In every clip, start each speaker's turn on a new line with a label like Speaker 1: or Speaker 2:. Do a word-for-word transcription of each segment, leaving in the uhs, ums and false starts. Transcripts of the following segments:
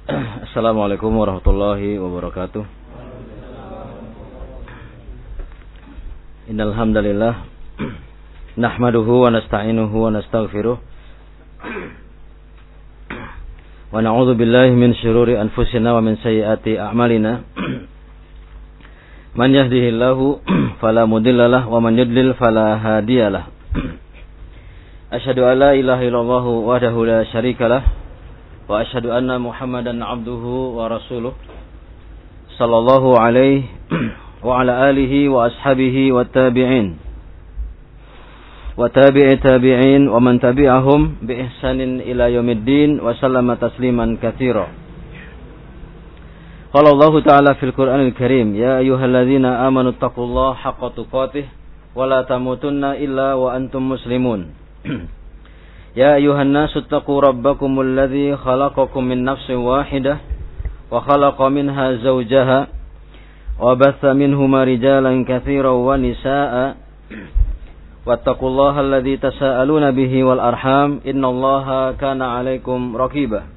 Speaker 1: Assalamualaikum warahmatullahi wabarakatuh. Innal hamdalillah nahmaduhu wa nasta'inuhu wa nastaghfiruh wa na'udzu billahi min syururi anfusina wa min sayyiati a'malina. Man yahdihillahu fala mudhillalah wa man yudlil fala hadiyalah. Asyhadu an la ilaha illallah wahdahu la syarikalah wa asyhadu anna Muhammadan abduhu wa rasuluh sallallahu alaihi wa ala alihi wa ashabihi wa tabi'in wa tabi'i tabi'in wa man tabi'ahum bi ihsanin ila yaumiddin wa sallama tasliman katsira. Qala Allah ta'ala fil Qur'anil Karim, ya ayyuhalladzina amanu taqullaha haqqa tuqatih wa la tamutunna illa wa antum muslimun. Ya ayuhan nasu taqu rabbakumul ladzi khalaqakum min nafsin wahidah wa khalaqa minha zawjaha wa batha minhuma rijalan katsiran wa nisaa'a wattaqullaha alladzi tasaaluna bihi wal arham innallaha kana 'alaikum raqiba.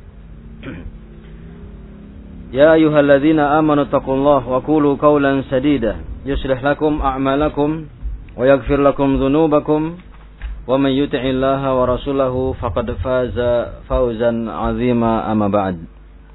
Speaker 1: Ya ayyuhalladzina amanu taqullaha wa qulu qawlan sadida yuslih lakum a'malakum wa yaghfir lakum dhunubakum wa man yuti'illaha wa rasulahu faqad faza fawzan 'azima amma ba'd.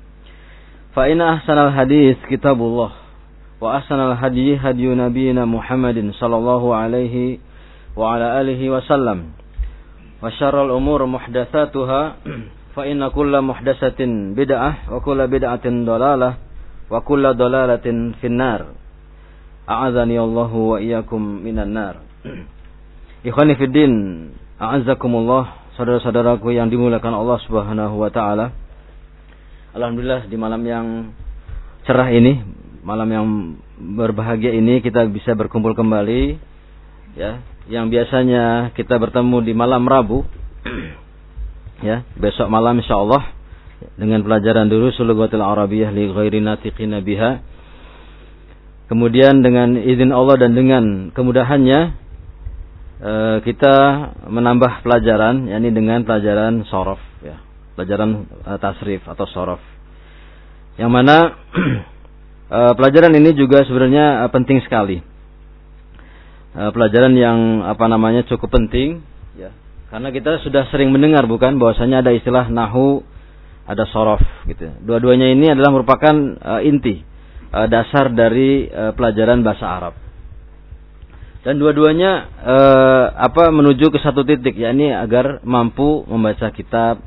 Speaker 1: Fa inna ahsanal hadits kitabullah wa ahsanal hadyi hadyu nabiyyina Muhammadin sallallahu alaihi wa ala alihi wa sallam wa syarrul umur muhdatsatuha fa inna kulla muhdatsatin bid'ah wa kulla bid'atin dhalalah wa kulla dhalalatin finnar. A'adzani Allahu wa iyyakum minan nar. Ikhwani fiddin, a'azzakumullah, saudara-saudaraku yang dimuliakan Allah Subhanahu wa taala. Alhamdulillah di malam yang cerah ini, malam yang berbahagia ini kita bisa berkumpul kembali ya. Yang biasanya kita bertemu di malam Rabu ya, besok malam insyaallah dengan pelajaran Durusul Lughatil Arabiyyah li ghairi natiqina biha. Kemudian dengan izin Allah dan dengan kemudahannya kita menambah pelajaran, yakni dengan pelajaran shorof, ya, pelajaran uh, tasrif atau shorof. Yang mana uh, pelajaran ini juga sebenarnya uh, penting sekali. Uh, pelajaran yang apa namanya cukup penting, ya, karena kita sudah sering mendengar bukan bahwasanya ada istilah nahu, ada shorof, gitu. Dua-duanya ini adalah merupakan uh, inti, uh, dasar dari uh, pelajaran bahasa Arab. Dan dua-duanya eh, apa menuju ke satu titik, yakni agar mampu membaca kitab,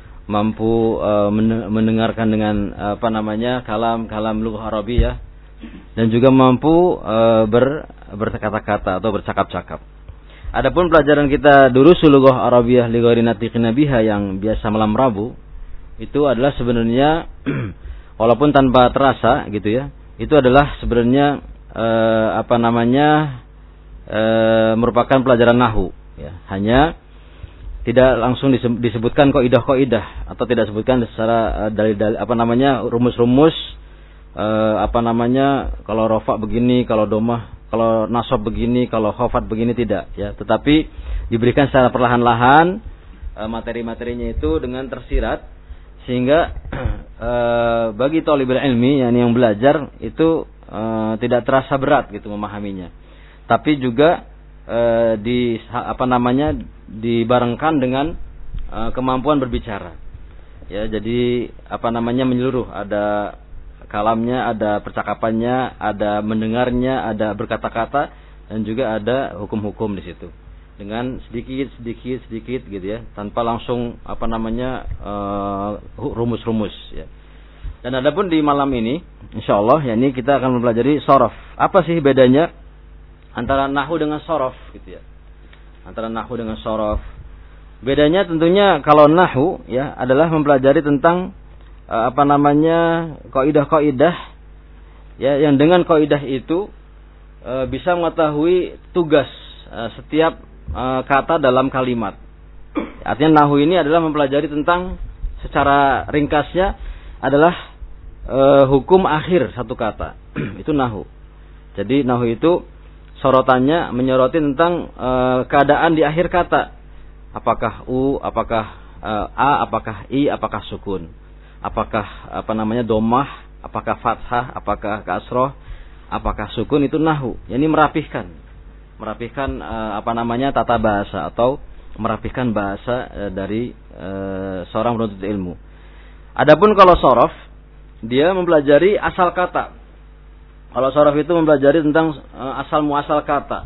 Speaker 1: mampu eh, mendengarkan dengan apa namanya kalam-kalam lughah Arabiyah, dan juga mampu eh, ber, berkata-kata atau bercakap-cakap. Adapun pelajaran kita Durusul Lughah Arabiyah li ghairi natiqina biha yang biasa malam Rabu, itu adalah sebenarnya walaupun tanpa terasa gitu ya, itu adalah sebenarnya eh, apa namanya E, merupakan pelajaran nahu ya. Hanya tidak langsung disebutkan kaidah-kaidah atau tidak disebutkan secara dari, dari apa namanya rumus-rumus e, apa namanya kalau rofa begini, kalau domah, kalau nasab begini, kalau khafat begini, tidak ya, tetapi diberikan secara perlahan-lahan e, materi-materinya itu dengan tersirat sehingga e, bagi talibul ilmi yang yang belajar itu e, tidak terasa berat gitu memahaminya. Tapi juga e, di apa namanya dibarengkan dengan e, kemampuan berbicara. Ya, jadi apa namanya menyeluruh, ada kalamnya, ada percakapannya, ada mendengarnya, ada berkata-kata, dan juga ada hukum-hukum di situ. Dengan sedikit sedikit sedikit gitu ya, tanpa langsung apa namanya e, rumus-rumus ya. Dan adapun di malam ini insyaallah ya, ini kita akan mempelajari shorof. Apa sih bedanya antara nahu dengan shorof gitu ya, antara nahu dengan shorof. Bedanya tentunya kalau nahu ya adalah mempelajari tentang uh, apa namanya kaidah-kaidah ya, yang dengan kaidah itu uh, bisa mengetahui tugas uh, setiap uh, kata dalam kalimat. Artinya nahu ini adalah mempelajari tentang secara ringkasnya adalah uh, hukum akhir satu kata. Itu nahu. Jadi nahu itu sorotannya menyoroti tentang e, keadaan di akhir kata. Apakah u, apakah e, a, apakah i, apakah sukun. apakah apa namanya domah, apakah fathah, apakah kasroh, apakah sukun, itu nahwu. Yani merapihkan, merapihkan uh, apa namanya tata bahasa atau merapihkan bahasa uh, dari uh, seorang penuntut ilmu. Adapun kalau shorof, dia mempelajari asal kata. Kalau shorof itu mempelajari tentang uh, asal muasal kata.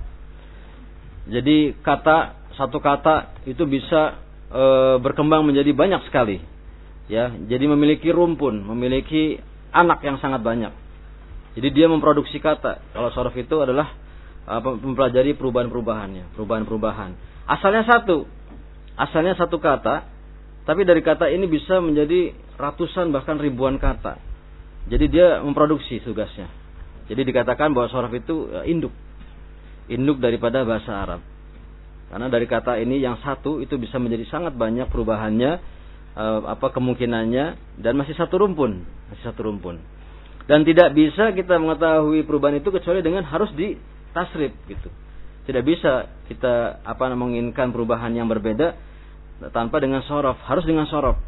Speaker 1: Jadi kata, satu kata itu bisa uh, berkembang menjadi banyak sekali. Ya, jadi memiliki rumpun, memiliki anak yang sangat banyak. Jadi dia memproduksi kata. Kalau shorof itu adalah uh, mempelajari perubahan-perubahannya, perubahan-perubahan. Asalnya satu, asalnya satu kata, tapi dari kata ini bisa menjadi ratusan bahkan ribuan kata. Jadi dia memproduksi tugasnya. Jadi dikatakan bahwa shorof itu uh, induk, induk daripada bahasa Arab. Karena dari kata ini yang satu itu bisa menjadi sangat banyak perubahannya, uh, apa kemungkinannya, dan masih satu rumpun, masih satu rumpun. Dan tidak bisa kita mengetahui perubahan itu kecuali dengan harus ditasrif gitu. Tidak bisa kita apa menginginkan perubahan yang berbeda tanpa dengan shorof, harus dengan shorof.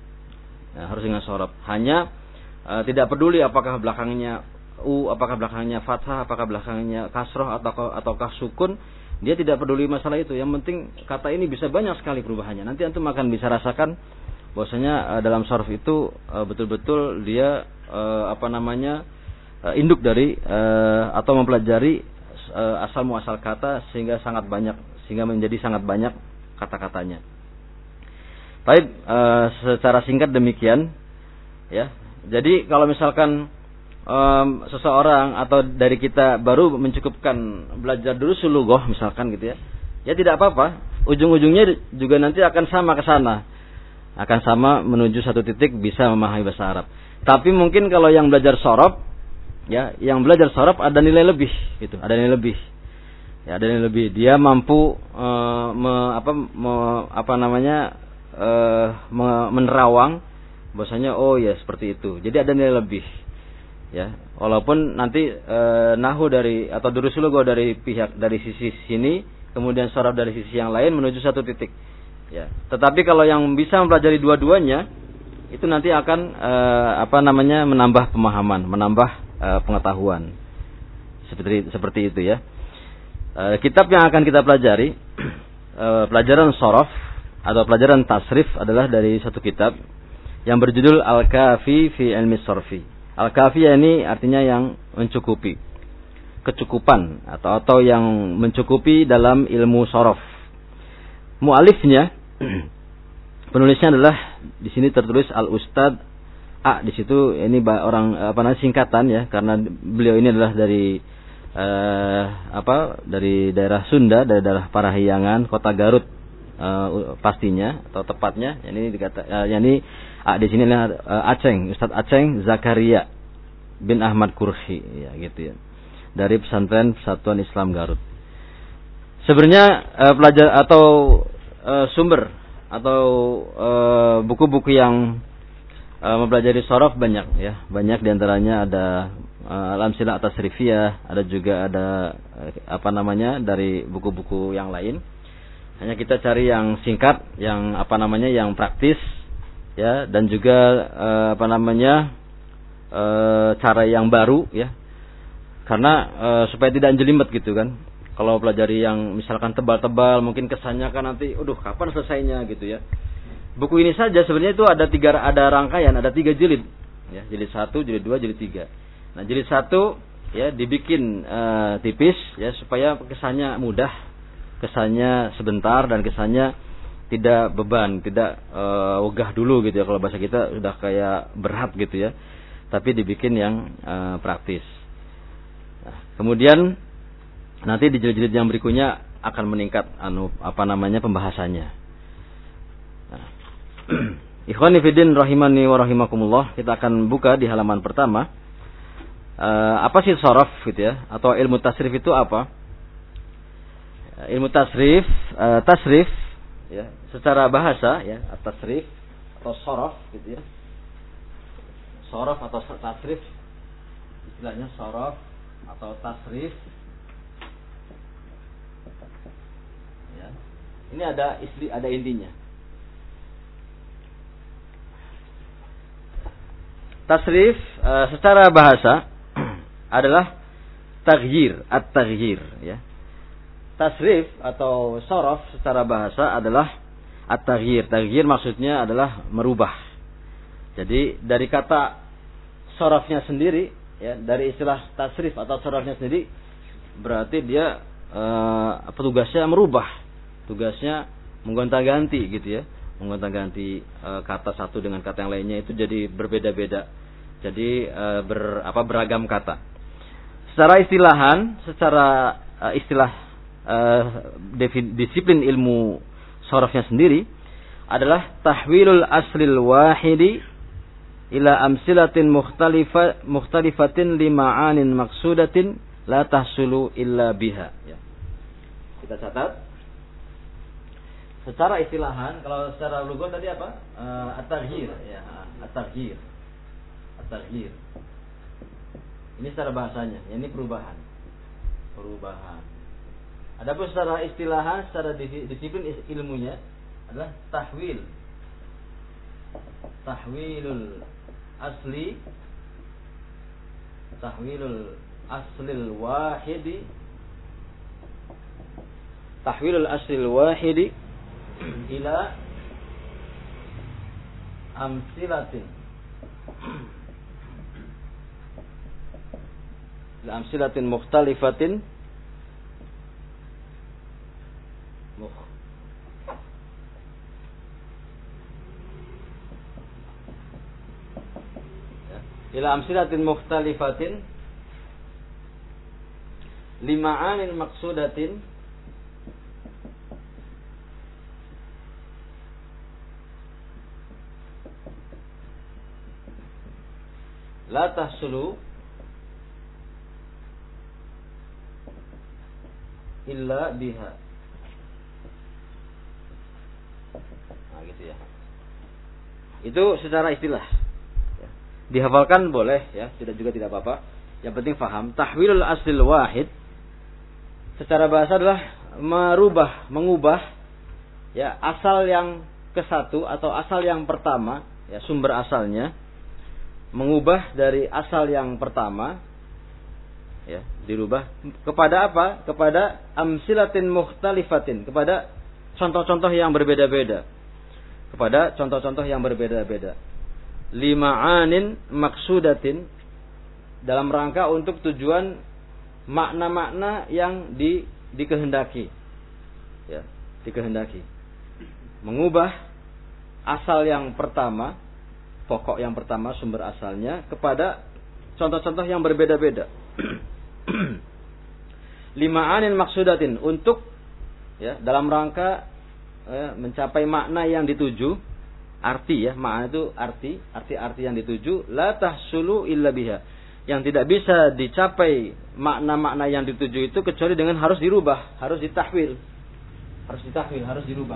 Speaker 1: Ya, harus dengan shorof. Hanya uh, tidak peduli apakah belakangnya u, apakah belakangnya fathah, apakah belakangnya kasroh atau ataukah sukun, dia tidak peduli masalah itu. Yang penting kata ini bisa banyak sekali perubahannya. Nanti antum akan bisa rasakan bahwasanya uh, dalam shorof itu uh, betul-betul dia uh, apa namanya uh, induk dari uh, atau mempelajari uh, asal muasal kata sehingga sangat banyak, sehingga menjadi sangat banyak kata-katanya. Baik, uh, secara singkat demikian ya. Jadi kalau misalkan um, seseorang atau dari kita baru mencukupkan belajar dulu sulugoh misalkan gitu ya, ya tidak apa-apa. Ujung-ujungnya juga nanti akan sama ke sana, akan sama menuju satu titik bisa memahami bahasa Arab. Tapi mungkin kalau yang belajar shorof, ya, yang belajar shorof ada nilai lebih, gitu, ada nilai lebih, ya, ada nilai lebih. Dia mampu uh, me, apa, me, apa namanya uh, me, menerawang, bahwasanya oh ya seperti itu. Jadi ada nilai lebih, ya. Walaupun nanti uh, nahu dari atau durusulugo dari pihak dari sisi sini, kemudian shorof dari sisi yang lain menuju satu titik. Ya, tetapi kalau yang bisa mempelajari dua-duanya itu nanti akan uh, apa namanya menambah pemahaman, menambah uh, pengetahuan. Seperti seperti itu ya. Uh, kitab yang akan kita pelajari uh, pelajaran shorof atau pelajaran tasrif adalah dari satu kitab yang berjudul Al-Kafi fi Ilmi Shorfi. Al-Kafi ini artinya yang mencukupi, kecukupan atau atau yang mencukupi dalam ilmu shorof. Mu'alifnya, penulisnya adalah di sini tertulis Al-Ustad A. Di situ ini orang apa namanya singkatan ya, karena beliau ini adalah dari eh, apa dari daerah Sunda, dari daerah Parahyangan, kota Garut eh, pastinya atau tepatnya. Ini dikata, eh, yani A di sini adalah eh, Aceng, Ustad Aceng Zakaria bin Ahmad Kurhi, ya gitu ya, dari pesantren Persatuan Islam Garut. Sebenarnya eh, pelajar atau eh, sumber atau eh, buku-buku yang eh, mempelajari shorof banyak ya, banyak diantaranya ada eh, Al-Amsilah At-Tasrifiyah, ada juga ada eh, apa namanya dari buku-buku yang lain. Hanya kita cari yang singkat, yang apa namanya yang praktis ya, dan juga eh, apa namanya eh, cara yang baru ya, karena eh, supaya tidak jelimet gitu kan. Kalau pelajari yang misalkan tebal-tebal, mungkin kesannya kan nanti, aduh kapan selesainya gitu ya. Buku ini saja sebenarnya itu ada tiga, ada rangkaian, ada tiga jilid, ya, jilid satu, jilid dua, jilid tiga. Nah jilid satu ya dibikin uh, tipis ya supaya kesannya mudah, kesannya sebentar dan kesannya tidak beban, tidak uh, wegah dulu gitu ya. Kalau bahasa kita sudah kayak berat gitu ya, tapi dibikin yang uh, praktis. Nah, kemudian nanti di jilid-jilid yang berikutnya akan meningkat anu apa namanya pembahasannya. Nah. Ikhwani fiddin rahimani wa rahimakumullah, kita akan buka di halaman pertama. Uh, apa sih shorof gitu ya, atau ilmu tasrif itu apa? Ilmu tasrif, uh, tasrif ya, secara bahasa ya, tasrif atau shorof gitu ya. Shorof atau tasrif, istilahnya shorof atau tasrif. Ya. Ini ada isti, ada intinya. tasrif uh, secara bahasa adalah taghyir, at-taghyir ya. Tasrif atau sorof secara bahasa adalah at-taghyir. Taghyir maksudnya adalah merubah. Jadi dari kata sorofnya sendiri ya, dari istilah tasrif atau sorofnya sendiri berarti dia uh, tugasnya merubah. Tugasnya menggonta-ganti gitu ya. Menggonta-ganti uh, kata satu dengan kata yang lainnya itu jadi berbeda-beda. Jadi uh, ber, apa, beragam kata. Secara istilahan, secara uh, istilah uh, defin, disiplin ilmu sorofnya sendiri adalah tahwilul aslil wahidi ila amsilatin mukhtalifa mukhtalifatin lima'anin maksudatin la tahsulu illa biha ya. Kita catat. Secara istilahan, kalau secara lugat tadi apa? Uh, at-taghyir ya, at-taghyir. At-taghyir. Ini secara bahasanya, ya, ini perubahan. Perubahan. Adapun secara istilahan, secara disiplin ilmunya adalah tahwil. Tahwilul asli tahwilul aslil wahidi tahwilul aslil wahidi ila amsilatin ila amsilatin mukhtalifatin mukh ya. ila amsilatin mukhtalifatin lima'anin maksudatin la tahsulu illa biha. Nah gitu ya. Itu secara istilah. Ya. Dihafalkan boleh ya, tidak juga tidak apa-apa. Yang penting faham. Tahwilul aslil wahid secara bahasa adalah merubah, mengubah ya asal yang ke satu atau asal yang pertama, ya sumber asalnya. Mengubah dari asal yang pertama ya, dirubah kepada apa? Kepada amsilatin mukhtalifatin, kepada contoh-contoh yang berbeda-beda. Kepada contoh-contoh yang berbeda-beda. Lima'anin maksudatin, dalam rangka untuk tujuan makna-makna yang di dikehendaki. Ya, dikehendaki. Mengubah asal yang pertama, pokok yang pertama, sumber asalnya, kepada contoh-contoh yang berbeda-beda. Lima'anin maksudatin, untuk ya dalam rangka ya, mencapai makna yang dituju, arti ya, makna itu arti, arti-arti yang dituju, la tahsulu illa biha, yang tidak bisa dicapai makna-makna yang dituju itu kecuali dengan harus dirubah, harus ditahwil, harus ditahwil, harus dirubah.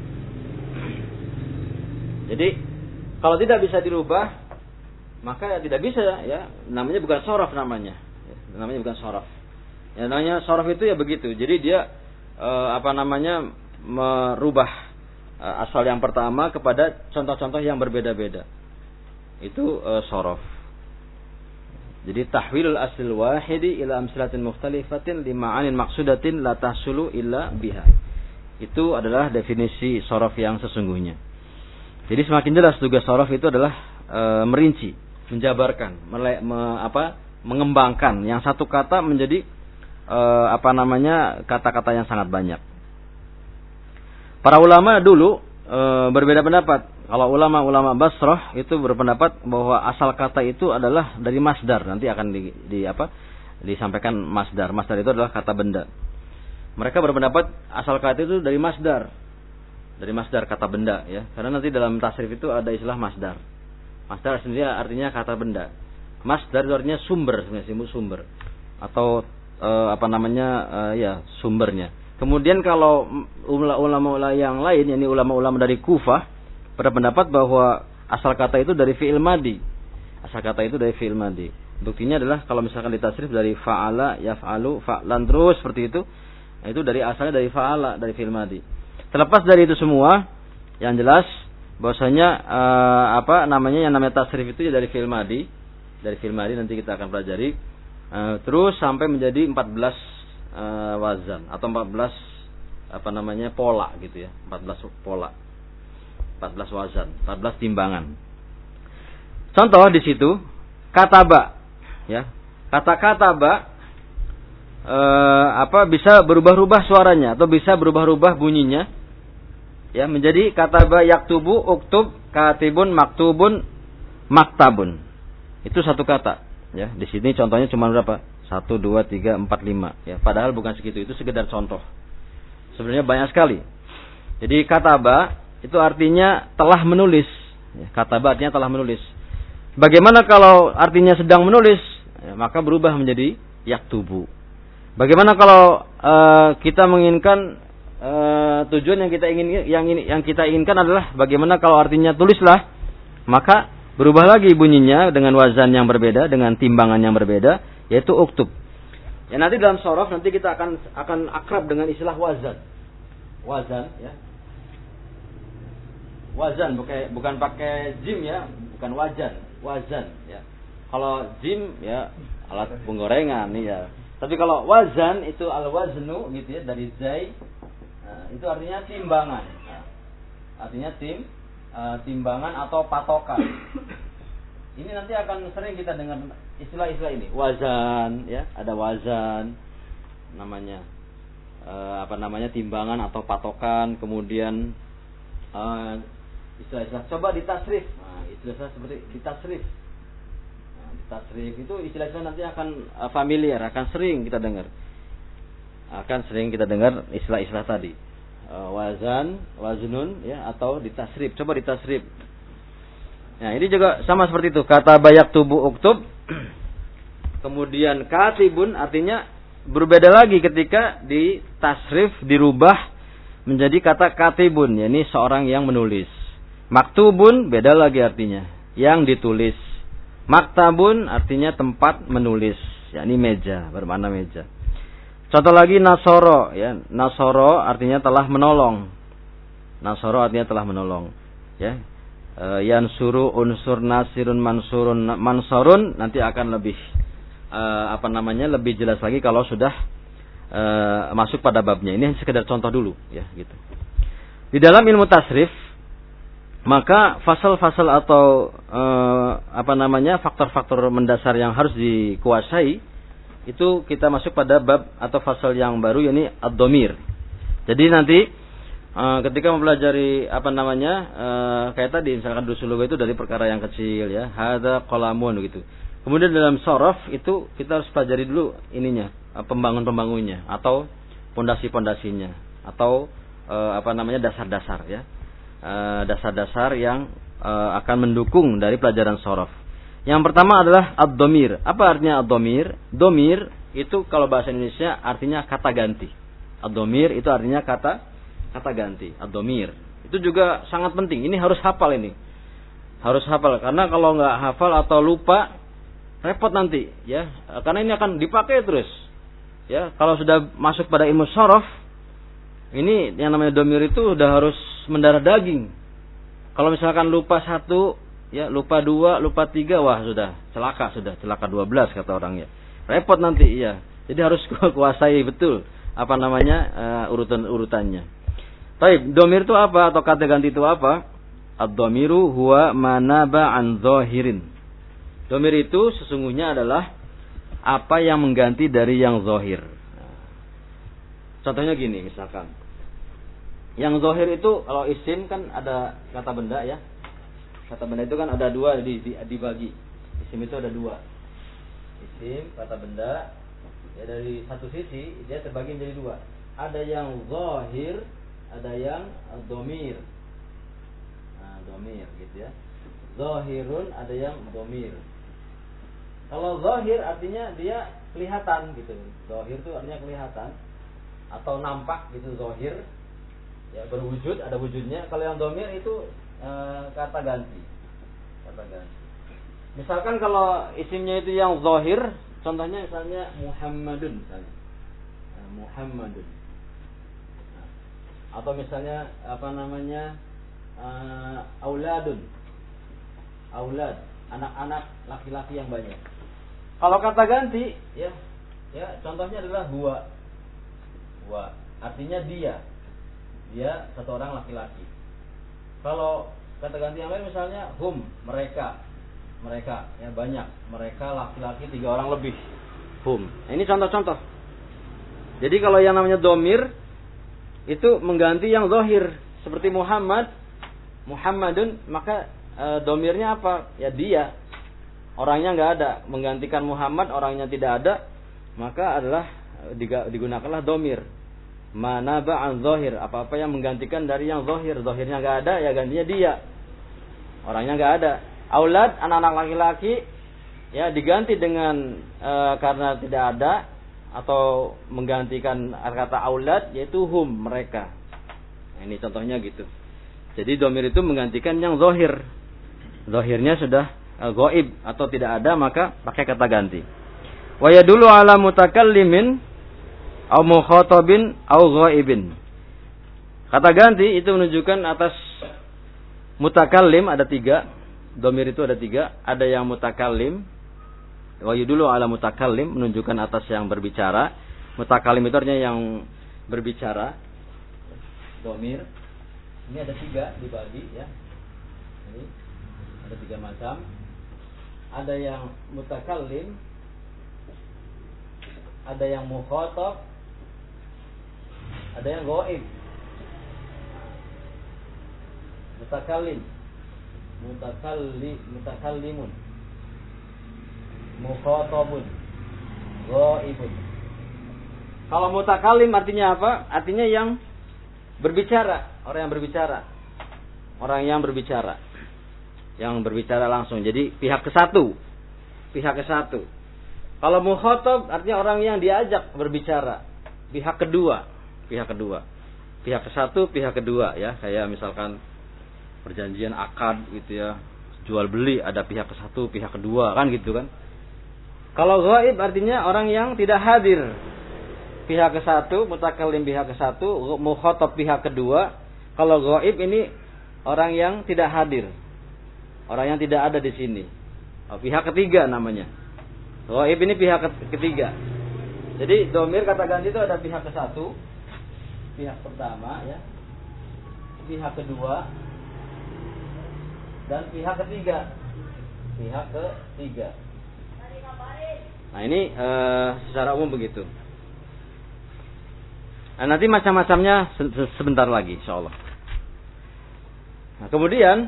Speaker 1: Jadi kalau tidak bisa dirubah, maka ya tidak bisa ya, namanya bukan sorof namanya, ya, namanya bukan sorof. Ya, namanya sorof itu ya begitu. Jadi dia e, apa namanya merubah e, asal yang pertama kepada contoh-contoh yang berbeda-beda. Itu e, sorof. Jadi tahwilul aslil wahidi ila amsilatin mukhtalifatin lima'anin maksudatin la tahsulu illa biha. Itu adalah definisi sorof yang sesungguhnya. Jadi semakin jelas tugas sorof itu adalah e, merinci, menjabarkan, mele, me, apa, mengembangkan yang satu kata menjadi e, apa namanya kata-kata yang sangat banyak. Para ulama dulu e, berbeda pendapat. Kalau ulama-ulama Basrah itu berpendapat bahwa asal kata itu adalah dari masdar. Nanti akan di, di apa disampaikan masdar. Masdar itu adalah kata benda. Mereka berpendapat asal kata itu dari masdar. Dari masdar, kata benda ya. Karena nanti dalam tasrif itu ada istilah masdar. Masdar sendiri artinya kata benda. Masdar itu artinya sumber, sebenarnya sumber. Atau e, apa namanya e, ya sumbernya. Kemudian kalau ulama-ulama yang lain, yakni ulama-ulama dari Kufah, berpendapat bahwa asal kata itu dari fi'il madi. Asal kata itu dari fi'il madi. Buktinya adalah kalau misalkan ditasrif dari fa'ala, yaf'alu, fa'lan terus seperti itu, itu dari asalnya dari fa'ala, dari fi'il madi. Terlepas dari itu semua, yang jelas bahwasanya uh, apa namanya yang namanya tasrif itu ya dari fi'il madi, dari fi'il madi nanti kita akan pelajari uh, terus sampai menjadi empat belas uh, wazan atau empat belas apa namanya pola gitu ya, empat belas pola, empat belas wazan, empat belas timbangan. Contoh di situ kataba ya, kata kataba uh, apa bisa berubah-ubah suaranya atau bisa berubah-ubah bunyinya ya, menjadi kataba yaktubu, uktub, katibun, maktubun, maktabun. Itu satu kata ya. Di sini contohnya cuma berapa? satu, dua, tiga, empat, lima ya. Padahal bukan segitu, itu sekedar contoh. Sebenarnya banyak sekali. Jadi kataba itu artinya telah menulis ya, kataba artinya telah menulis. Bagaimana kalau artinya sedang menulis? Ya, maka berubah menjadi yaktubu. Bagaimana kalau uh, kita menginginkan Uh, tujuan yang kita ingin yang ini yang kita inginkan adalah bagaimana kalau artinya tulislah, maka berubah lagi bunyinya dengan wazan yang berbeda, dengan timbangan yang berbeda, yaitu uktub. Ya nanti dalam shorof nanti kita akan akan akrab dengan istilah wazan, wazan ya, wazan bukan bukan pakai jim ya, bukan wajan, wazan ya. Kalau jim ya alat penggorengan nih ya, tapi kalau wazan itu al waznu gitu ya, dari zai. Nah, itu artinya timbangan. Nah, artinya tim uh, timbangan atau patokan. Ini nanti akan sering kita dengar istilah-istilah ini. Wazan, ya, ada wazan, namanya uh, apa namanya timbangan atau patokan. Kemudian uh, istilah-istilah. Coba ditasrif. Nah, istilah-istilah seperti ditasrif. Nah, ditasrif itu istilah-istilah nanti akan uh, familiar, akan sering kita dengar. Akan sering kita dengar istilah-istilah tadi, uh, wazan, waznun ya, atau ditasrif. Coba ditasrif. Nah ini juga sama seperti itu, kata bayak tubuh uktub. Kemudian katibun artinya berbeda lagi ketika ditasrif, dirubah menjadi kata katibun, yakni seorang yang menulis. Maktubun beda lagi artinya, yang ditulis. Maktabun artinya tempat menulis, yakni meja, bermakna meja. Contoh lagi nasoro ya, nasoro artinya telah menolong. Nasoro artinya telah menolong. Ya, e, yansuru, unsur, nasirun, mansurun, mansurun nanti akan lebih e, apa namanya lebih jelas lagi kalau sudah e, masuk pada babnya. Ini sekedar contoh dulu ya gitu. Di dalam ilmu tasrif maka fasal-fasal atau e, apa namanya faktor-faktor mendasar yang harus dikuasai itu kita masuk pada bab atau fasal yang baru, yakni ad-dhamir. Jadi nanti uh, ketika mempelajari apa namanya uh, kayak tadi misalkan dusul lugah itu dari perkara yang kecil ya, hadza qalamun gitu. Kemudian dalam shorof itu kita harus pelajari dulu ininya, uh, pembangun-pembangunnya atau pondasi-pondasinya atau uh, apa namanya dasar-dasar ya. Uh, dasar-dasar yang uh, akan mendukung dari pelajaran shorof. Yang pertama adalah ad-dhamir. Apa artinya ad-dhamir? Dhamir itu kalau bahasa Indonesia artinya kata ganti. Ad-dhamir itu artinya kata kata ganti. Ad-dhamir. Itu juga sangat penting. Ini harus hafal ini. Harus hafal karena kalau nggak hafal atau lupa repot nanti ya. Karena ini akan dipakai terus. Ya, kalau sudah masuk pada ilmu shorof, ini yang namanya dhamir itu sudah harus mendarah daging. Kalau misalkan lupa satu, ya lupa dua, lupa tiga, wah sudah celaka, sudah celaka dua belas kata orangnya. Repot nanti ya. Jadi harus kuasai betul apa namanya uh, urutan-urutannya. Baik, dhamir itu apa atau kata ganti itu apa? Ad-dhamiru huwa manaba an zahirin. Dhamir itu sesungguhnya adalah apa yang mengganti dari yang zahir. Nah, contohnya gini misalkan. Yang zahir itu kalau isim kan ada kata benda ya. Kata benda itu kan ada dua di, di, dibagi. Isim itu ada dua. Isim kata benda ya dari satu sisi dia terbagi menjadi dua. Ada yang zahir, ada yang dhamir. Nah, dhamir gitu ya. Zahirun ada yang dhamir. Kalau zahir artinya dia kelihatan gitu. Zahir itu artinya kelihatan atau nampak gitu zahir. Ya berwujud, ada wujudnya. Kalau yang dhamir itu E, kata ganti, kata ganti. Misalkan kalau isimnya itu yang zahir, contohnya misalnya Muhammadun, misalnya nah, Muhammadun. Nah, atau misalnya apa namanya e, uh, auladun. Aulad, anak-anak laki-laki yang banyak. Kalau kata ganti, ya, ya contohnya adalah huwa. Huwa, artinya dia. Dia satu orang laki-laki. Kalau kata ganti yang lain misalnya hum, mereka. Mereka, ya banyak. Mereka laki-laki tiga orang lebih. Hum. Nah, ini contoh-contoh. Jadi kalau yang namanya domir itu mengganti yang zahir. Seperti Muhammad, Muhammadun, maka e, domirnya apa? Ya dia. Orangnya nggak ada. Menggantikan Muhammad, orangnya tidak ada, maka adalah digunakanlah domir. Mana ba'an zahir, apa-apa yang menggantikan dari yang zahir. Zahirnya nggak ada, ya gantinya dia. Orangnya nggak ada. Aulad, anak-anak laki-laki, ya diganti dengan e, karena tidak ada, atau menggantikan kata aulad, yaitu hum, mereka. Nah, ini contohnya gitu. Jadi domir itu menggantikan yang zahir. Zahirnya sudah e, ghaib atau tidak ada, maka pakai kata ganti. Wa yadullu ala mutakallimin au mukhatabin au ghaibin. Kata ganti itu menunjukkan atas mutakallim, ada tiga. Domir itu ada tiga. Ada yang mutakallim. Wa yadullu ala mutakallim, menunjukkan atas yang berbicara. Mutakallim itu artinya yang berbicara. Domir. Ini ada tiga dibagi, ya. Ini ada tiga macam. Ada yang mutakallim, ada yang mukhatab, ada yang ghaib. Mutakallim, mutakalli, mutakallimun, mukhatabun, ghaibun. Kalau mutakallim artinya apa? Artinya yang berbicara, orang yang berbicara. Orang yang berbicara. Yang berbicara langsung. Jadi pihak ke satu. Pihak ke satu. Kalau mukhatab artinya orang yang diajak berbicara. Pihak kedua. Pihak kedua. Pihak ke satu, pihak kedua, ya. Kayak misalkan perjanjian akad gitu ya. Jual beli ada pihak ke satu, pihak kedua, kan gitu kan. Kalau ghaib artinya orang yang tidak hadir. Pihak ke satu, mutakallim pihak ke satu, mukhatab pihak kedua. Kalau ghaib ini orang yang tidak hadir. Orang yang tidak ada di sini. Oh, pihak ketiga namanya. Ghaib ini pihak ketiga. Jadi domir kata ganti itu ada pihak ke satu, pihak pertama, ya. Pihak kedua dan pihak ketiga. Pihak ketiga. Nah, ini e, secara umum begitu. Nah, nanti macam-macamnya sebentar lagi insyaallah. Nah, kemudian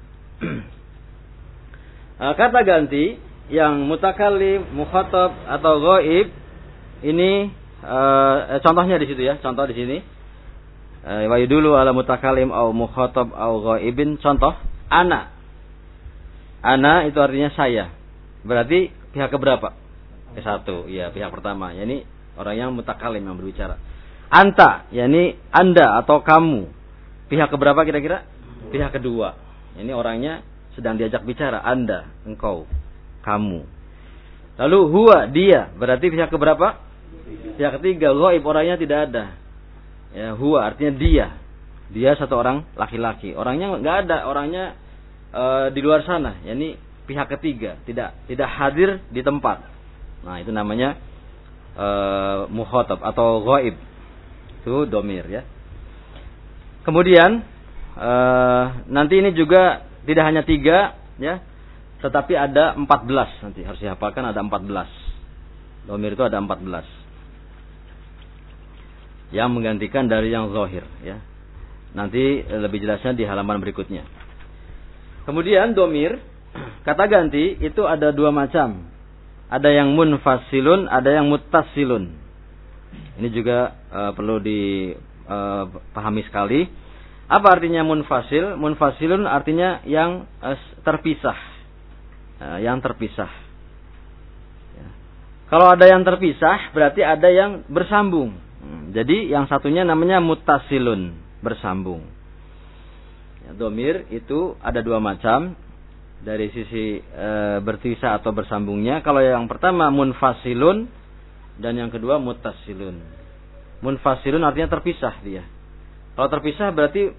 Speaker 1: kata ganti yang mutakallim, mukhatab atau ghaib ini uh, contohnya di situ ya, contoh di sini. Wa yadullu ala mutakallim au mukhatab au ghaibin. Contoh, ana. Ana itu artinya saya. Berarti pihak keberapa? Ke satu, ya pihak pertama. Yani orang yang mutakallim yang berbicara. Anta, yakni Anda atau kamu. Pihak keberapa kira-kira? Pihak kedua. Ini orangnya sedang diajak bicara. Anda, engkau, kamu. Lalu huwa, dia. Berarti pihak keberapa? Pihak ketiga. Ghaib, orangnya tidak ada. Ya, huwa artinya dia. Dia satu orang laki-laki. Orangnya enggak ada. Orangnya e, di luar sana. Yani pihak ketiga. Tidak tidak hadir di tempat. Nah, itu namanya e, mukhatab atau ghaib. Itu domir, ya. Kemudian e, nanti ini juga tidak hanya tiga, ya, tetapi ada empat belas nanti harus dihafalkan, ada empat belas. Domir itu ada empat belas yang menggantikan dari yang zahir, ya. Nanti lebih jelasnya di halaman berikutnya. Kemudian domir kata ganti itu ada dua macam. Ada yang munfasilun, ada yang muttasilun. Ini juga uh, perlu dipahami uh, sekali. Apa artinya munfasil? Munfasilun artinya yang uh, terpisah. Uh, yang terpisah. Ya. Kalau ada yang terpisah, berarti ada yang bersambung. Hmm, jadi yang satunya namanya muttasilun, bersambung. Ya, domir itu ada dua macam. Dari sisi uh, berpisah atau bersambungnya. Kalau yang pertama munfasilun, dan yang kedua muttasilun. Munfasilun artinya terpisah dia. Kalau terpisah berarti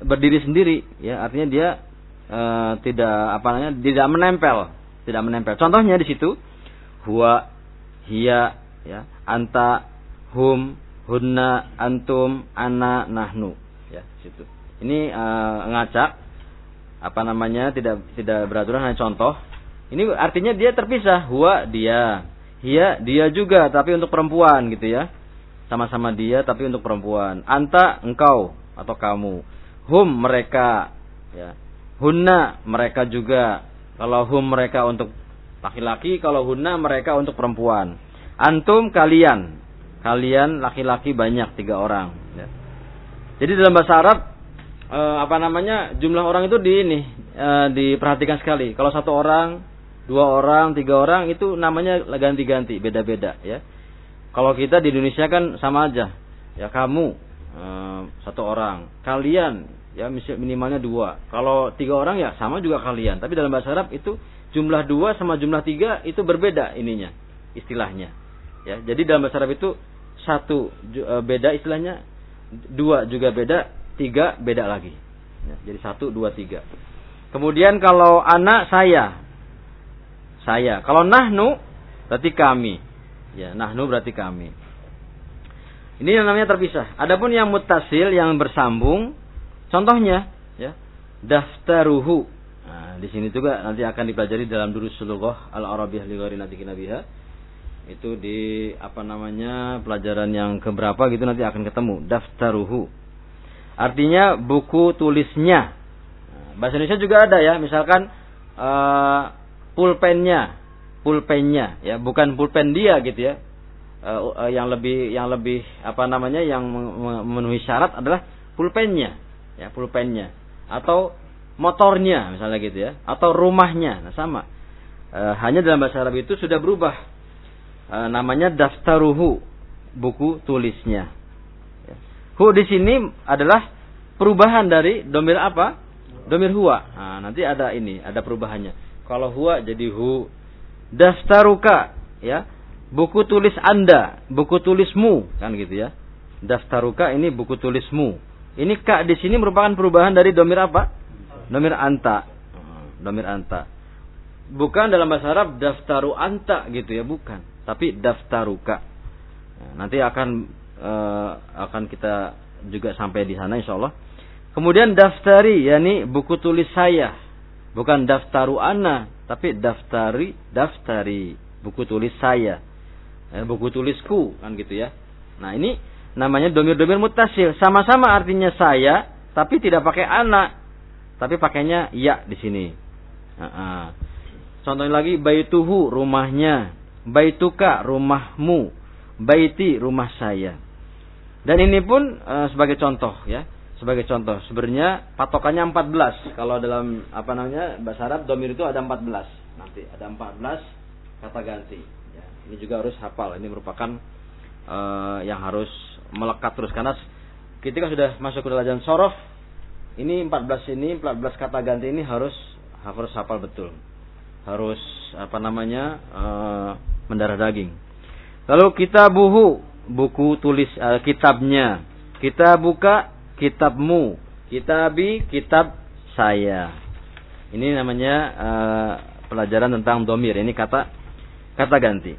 Speaker 1: berdiri sendiri, ya artinya dia e, tidak apa namanya tidak menempel, tidak menempel. Contohnya di situ huwa, hiya, ya, anta, hum, hunna, antum, ana, nahnu, ya situ. Ini e, ngacak apa namanya tidak tidak beraturan, hanya contoh. Ini artinya dia terpisah, huwa dia, hiya dia juga tapi untuk perempuan gitu ya. Sama-sama dia tapi untuk perempuan. Anta engkau atau kamu. Hum mereka, ya. Hunna mereka juga. Kalau hum mereka untuk laki-laki, kalau hunna mereka untuk perempuan. Antum kalian. Kalian laki-laki banyak tiga orang, ya. Jadi dalam bahasa Arab eh, apa namanya jumlah orang itu di ini eh, diperhatikan sekali. Kalau satu orang, dua orang, tiga orang itu namanya ganti-ganti, beda-beda, ya. Kalau kita di Indonesia kan sama aja, ya kamu eh, satu orang, kalian ya minimalnya dua. Kalau tiga orang ya sama juga kalian. Tapi dalam bahasa Arab itu jumlah dua sama jumlah tiga itu berbeda ininya, istilahnya. Ya, jadi dalam bahasa Arab itu satu eh, beda istilahnya, dua juga beda, tiga beda lagi. Ya, jadi satu, dua, tiga. Kemudian kalau anak saya, saya. Kalau nahnu berarti kami. Ya, nahnu berarti kami. Ini yang namanya terpisah. Adapun yang muttasil yang bersambung, contohnya, ya, daftaruhu. Nah, di sini juga nanti akan dipelajari dalam durusul lughah al-arabiyyah li ghairi natiqina biha. Itu di apa namanya pelajaran yang keberapa gitu nanti akan ketemu. Daftaruhu. Artinya buku tulisnya. Nah, bahasa Indonesia juga ada ya, misalkan uh, pulpennya. Pulpennya, ya, bukan pulpen dia gitu ya. Uh, uh, yang lebih yang lebih apa namanya yang memenuhi syarat adalah pulpennya, ya, pulpennya atau motornya misalnya gitu ya, atau rumahnya. Nah, sama. Uh, hanya dalam bahasa Arab itu sudah berubah. Uh, namanya daftaruhu, buku tulisnya. Ya. Hu di sini adalah perubahan dari domir apa? Domir huwa. Nah, nanti ada ini, ada perubahannya. Kalau huwa jadi hu. Daftaruka, ya, buku tulis Anda, buku tulismu, kan gitu ya. Daftaruka ini buku tulismu. Ini ka di sini merupakan perubahan dari domir apa? Domir anta. Domir anta. Bukan dalam bahasa Arab daftaru anta gitu ya, bukan. Tapi daftaruka. Nah, nanti akan uh, akan kita juga sampai di sana insyaallah. Kemudian daftari, yakni buku tulis saya. Bukan daftaru ana, tapi daftari, daftari, buku tulis saya, eh, buku tulisku, kan gitu ya. Nah ini namanya domir-domir muttasil, sama-sama artinya saya, tapi tidak pakai ana, tapi pakainya ya di sini. Nah, contohnya lagi baituhu, rumahnya, baituka, rumahmu, baiti, rumah saya. Dan ini pun eh, sebagai contoh ya. Sebagai contoh, sebenarnya patokannya empat belas. Kalau dalam apa namanya bahasa Arab domir itu ada empat belas. Nanti ada empat belas kata ganti. Ya, ini juga harus hafal. Ini merupakan uh, yang harus melekat terus karena ketika sudah masuk ke dalam sorof, ini empat belas ini empat belas kata ganti ini harus harus hafal betul. Harus apa namanya uh, mendarah daging. Lalu kitabuhu, buku tulis uh, kitabnya. Kita buka kitabmu, kitabi, kitab saya. Ini namanya uh, pelajaran tentang domir. Ini kata kata ganti.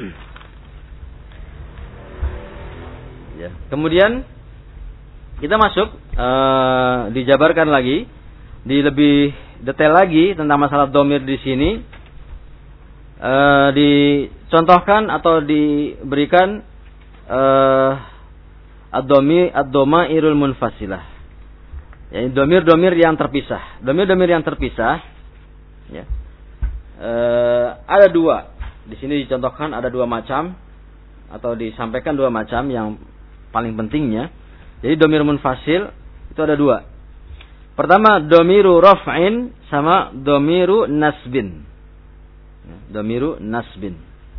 Speaker 1: Ya. Kemudian kita masuk uh, dijabarkan lagi, di lebih detail lagi tentang masalah domir di sini. Uh, dicontohkan atau diberikan uh, Ad-domi ad-domairul munfasilah. Ya, domir-domir yang terpisah. Domir-domir yang terpisah ya. E, ada dua. Di sini dicontohkan ada dua macam atau disampaikan dua macam yang paling pentingnya. Jadi domir munfasil itu ada dua. Pertama domiru raf'in sama domiru nasbin. Ya, domiru nasbin.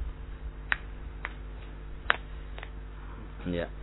Speaker 1: Ya.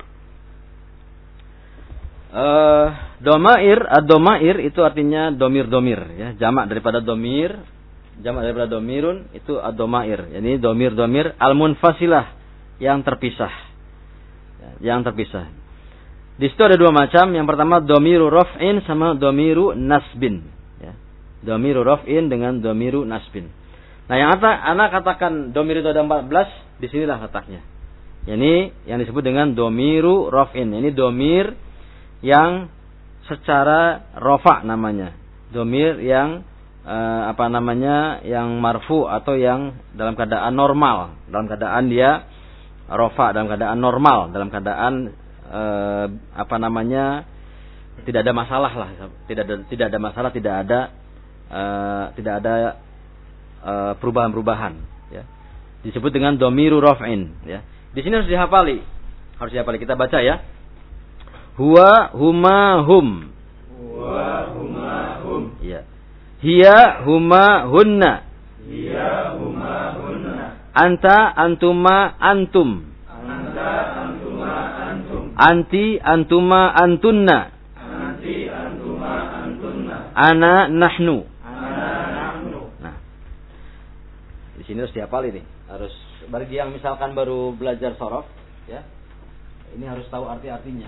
Speaker 1: Uh, domair, ad-domair itu artinya domir-domir ya, jamak daripada domir, jamak daripada domirun itu ad-domair. Ini domir-domir al-munfasilah yang terpisah. Ya, yang terpisah. Di situ ada dua macam. Yang pertama dhamiru raf'in sama dhamiru nasbin. Ya. Dhamiru raf'in dengan dhamiru nasbin. Nah, yang anak katakan dhamir itu ada empat belas, disinilah letaknya. Ini yang disebut dengan dhamiru raf'in. Ini dhamir yang secara rafa namanya. Dhamir yang eh, apa namanya? Yang marfu atau yang dalam keadaan normal, dalam keadaan dia rafa, dalam keadaan normal, dalam keadaan eh, apa namanya? Tidak ada masalah lah, tidak ada tidak ada masalah, tidak ada eh, tidak ada eh, perubahan-perubahan, ya. Disebut dengan dhamiru raf'in, ya. Di sini harus dihafali. Harus dihafali. Kita baca ya. Huwa huma hum.
Speaker 2: Huwa huma hum.
Speaker 1: Ya. Hiya huma hunna.
Speaker 2: Hiya huma hunna.
Speaker 1: Anta antuma antum.
Speaker 2: Anta antuma antum.
Speaker 1: Anti antuma antunna.
Speaker 2: Anti antuma antunna.
Speaker 1: Ana nahnu.
Speaker 2: Ana nahnu.
Speaker 1: Nah. Di sini harus dihafali nih. Harus bagi yang misalkan baru belajar sorof, ya. Ini harus tahu arti-artinya.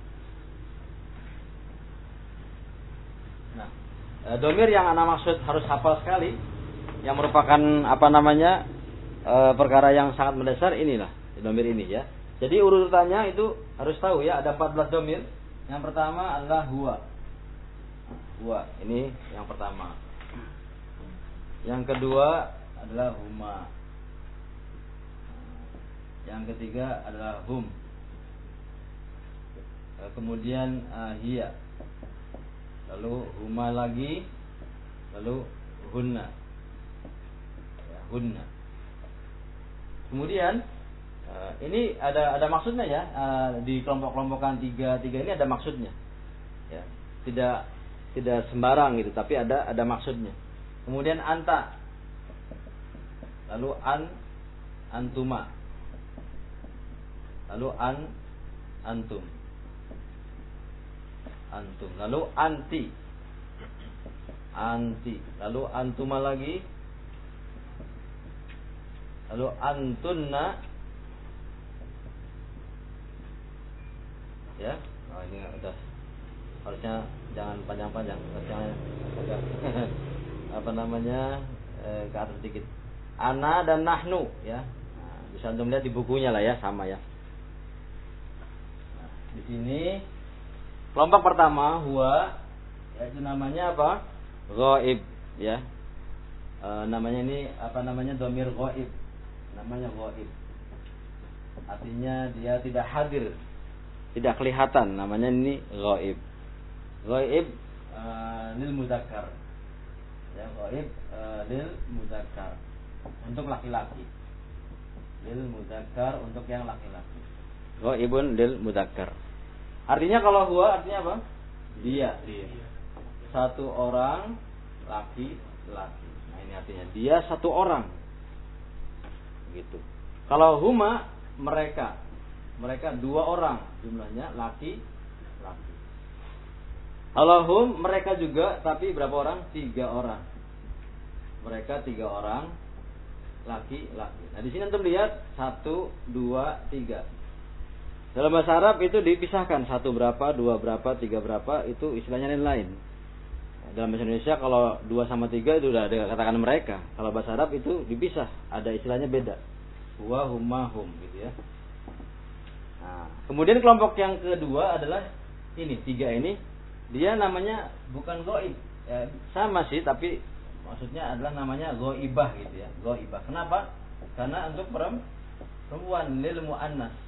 Speaker 1: Nah, e, domir yang ana maksud harus hafal sekali, yang merupakan apa namanya e, perkara yang sangat mendasar, inilah domir ini, ya. Jadi urutannya itu harus tahu, ya. Ada empat belas domir. Yang pertama adalah huwa. Huwa, ini yang pertama. Yang kedua adalah huma. Yang ketiga adalah hum. Kemudian uh, hiya. Lalu huma lagi. Lalu hunna. Ya, hunna. Kemudian uh, ini ada ada maksudnya, ya. Uh, di kelompok-kelompokan tiga tiga ini ada maksudnya. Ya, tidak tidak sembarang gitu, tapi ada ada maksudnya. Kemudian anta. Lalu an antuma. Lalu an antum. Antum. Lalu anti. Anti. Lalu antuma lagi. Lalu antunna. Ya. Oh, ini udah. Harusnya jangan panjang-panjang. Harusnya agak apa namanya? Eh, ke atas sedikit. Ana dan nahnu, ya. Nah, bisa antum lihat di bukunya lah, ya, sama, ya. Di sini kelompok pertama huwa, yaitu namanya apa? Ghaib, ya. E, namanya ini apa namanya? Dhamir ghaib. Namanya ghaib. Artinya dia tidak hadir, tidak kelihatan. Namanya ini ghaib. Ghaib e, lil mudzakkar. Ya, ghaib e, lil mudzakkar. Untuk laki-laki. Lil mudzakkar, untuk yang laki-laki. Ghaibun lil mudzakkar. Artinya kalau huwa artinya apa? Dia. Dia. Satu orang laki-laki. Nah, ini artinya dia satu orang. Gitu. Kalau huma mereka. Mereka dua orang jumlahnya, laki-laki. Kalau hum mereka juga, tapi berapa orang? Tiga orang. Mereka tiga orang laki-laki. Nah, di sini antum lihat satu, dua, tiga. Dalam bahasa Arab itu dipisahkan, satu berapa, dua berapa, tiga berapa, itu istilahnya lain-lain. Dalam bahasa Indonesia kalau dua sama tiga itu udah ada katakan mereka. Kalau bahasa Arab itu dipisah, ada istilahnya beda. Huwa, huma, hum, gitu, ya. Nah, kemudian kelompok yang kedua adalah ini, tiga ini, dia namanya bukan ghaib, ya, sama sih, tapi maksudnya adalah namanya ghaibah, gitu, ya. Ghaibah. Kenapa? Karena untuk perempuan, lil muannas.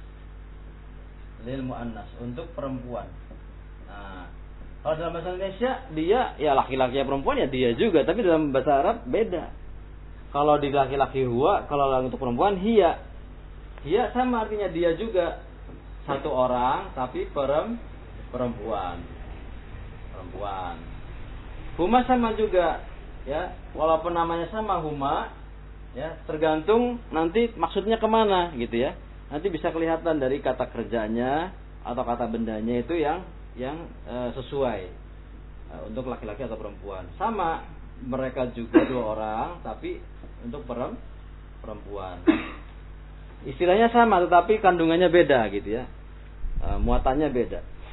Speaker 1: Lil muannas, untuk perempuan. Nah, kalau dalam bahasa Indonesia dia ya laki-laki ya perempuan ya dia juga, tapi dalam bahasa Arab beda. Kalau di laki-laki huwa, kalau untuk perempuan hiya. Hiya sama artinya dia juga satu orang tapi perempuan. Perempuan. Huma sama juga, ya, walaupun namanya sama huma, ya, tergantung nanti maksudnya kemana, gitu, ya. Nanti bisa kelihatan dari kata kerjanya atau kata bendanya itu yang yang e, sesuai e, untuk laki-laki atau perempuan. Sama, mereka juga dua orang tapi untuk perempuan. Istilahnya sama tetapi kandungannya beda, gitu, ya. E, muatannya beda.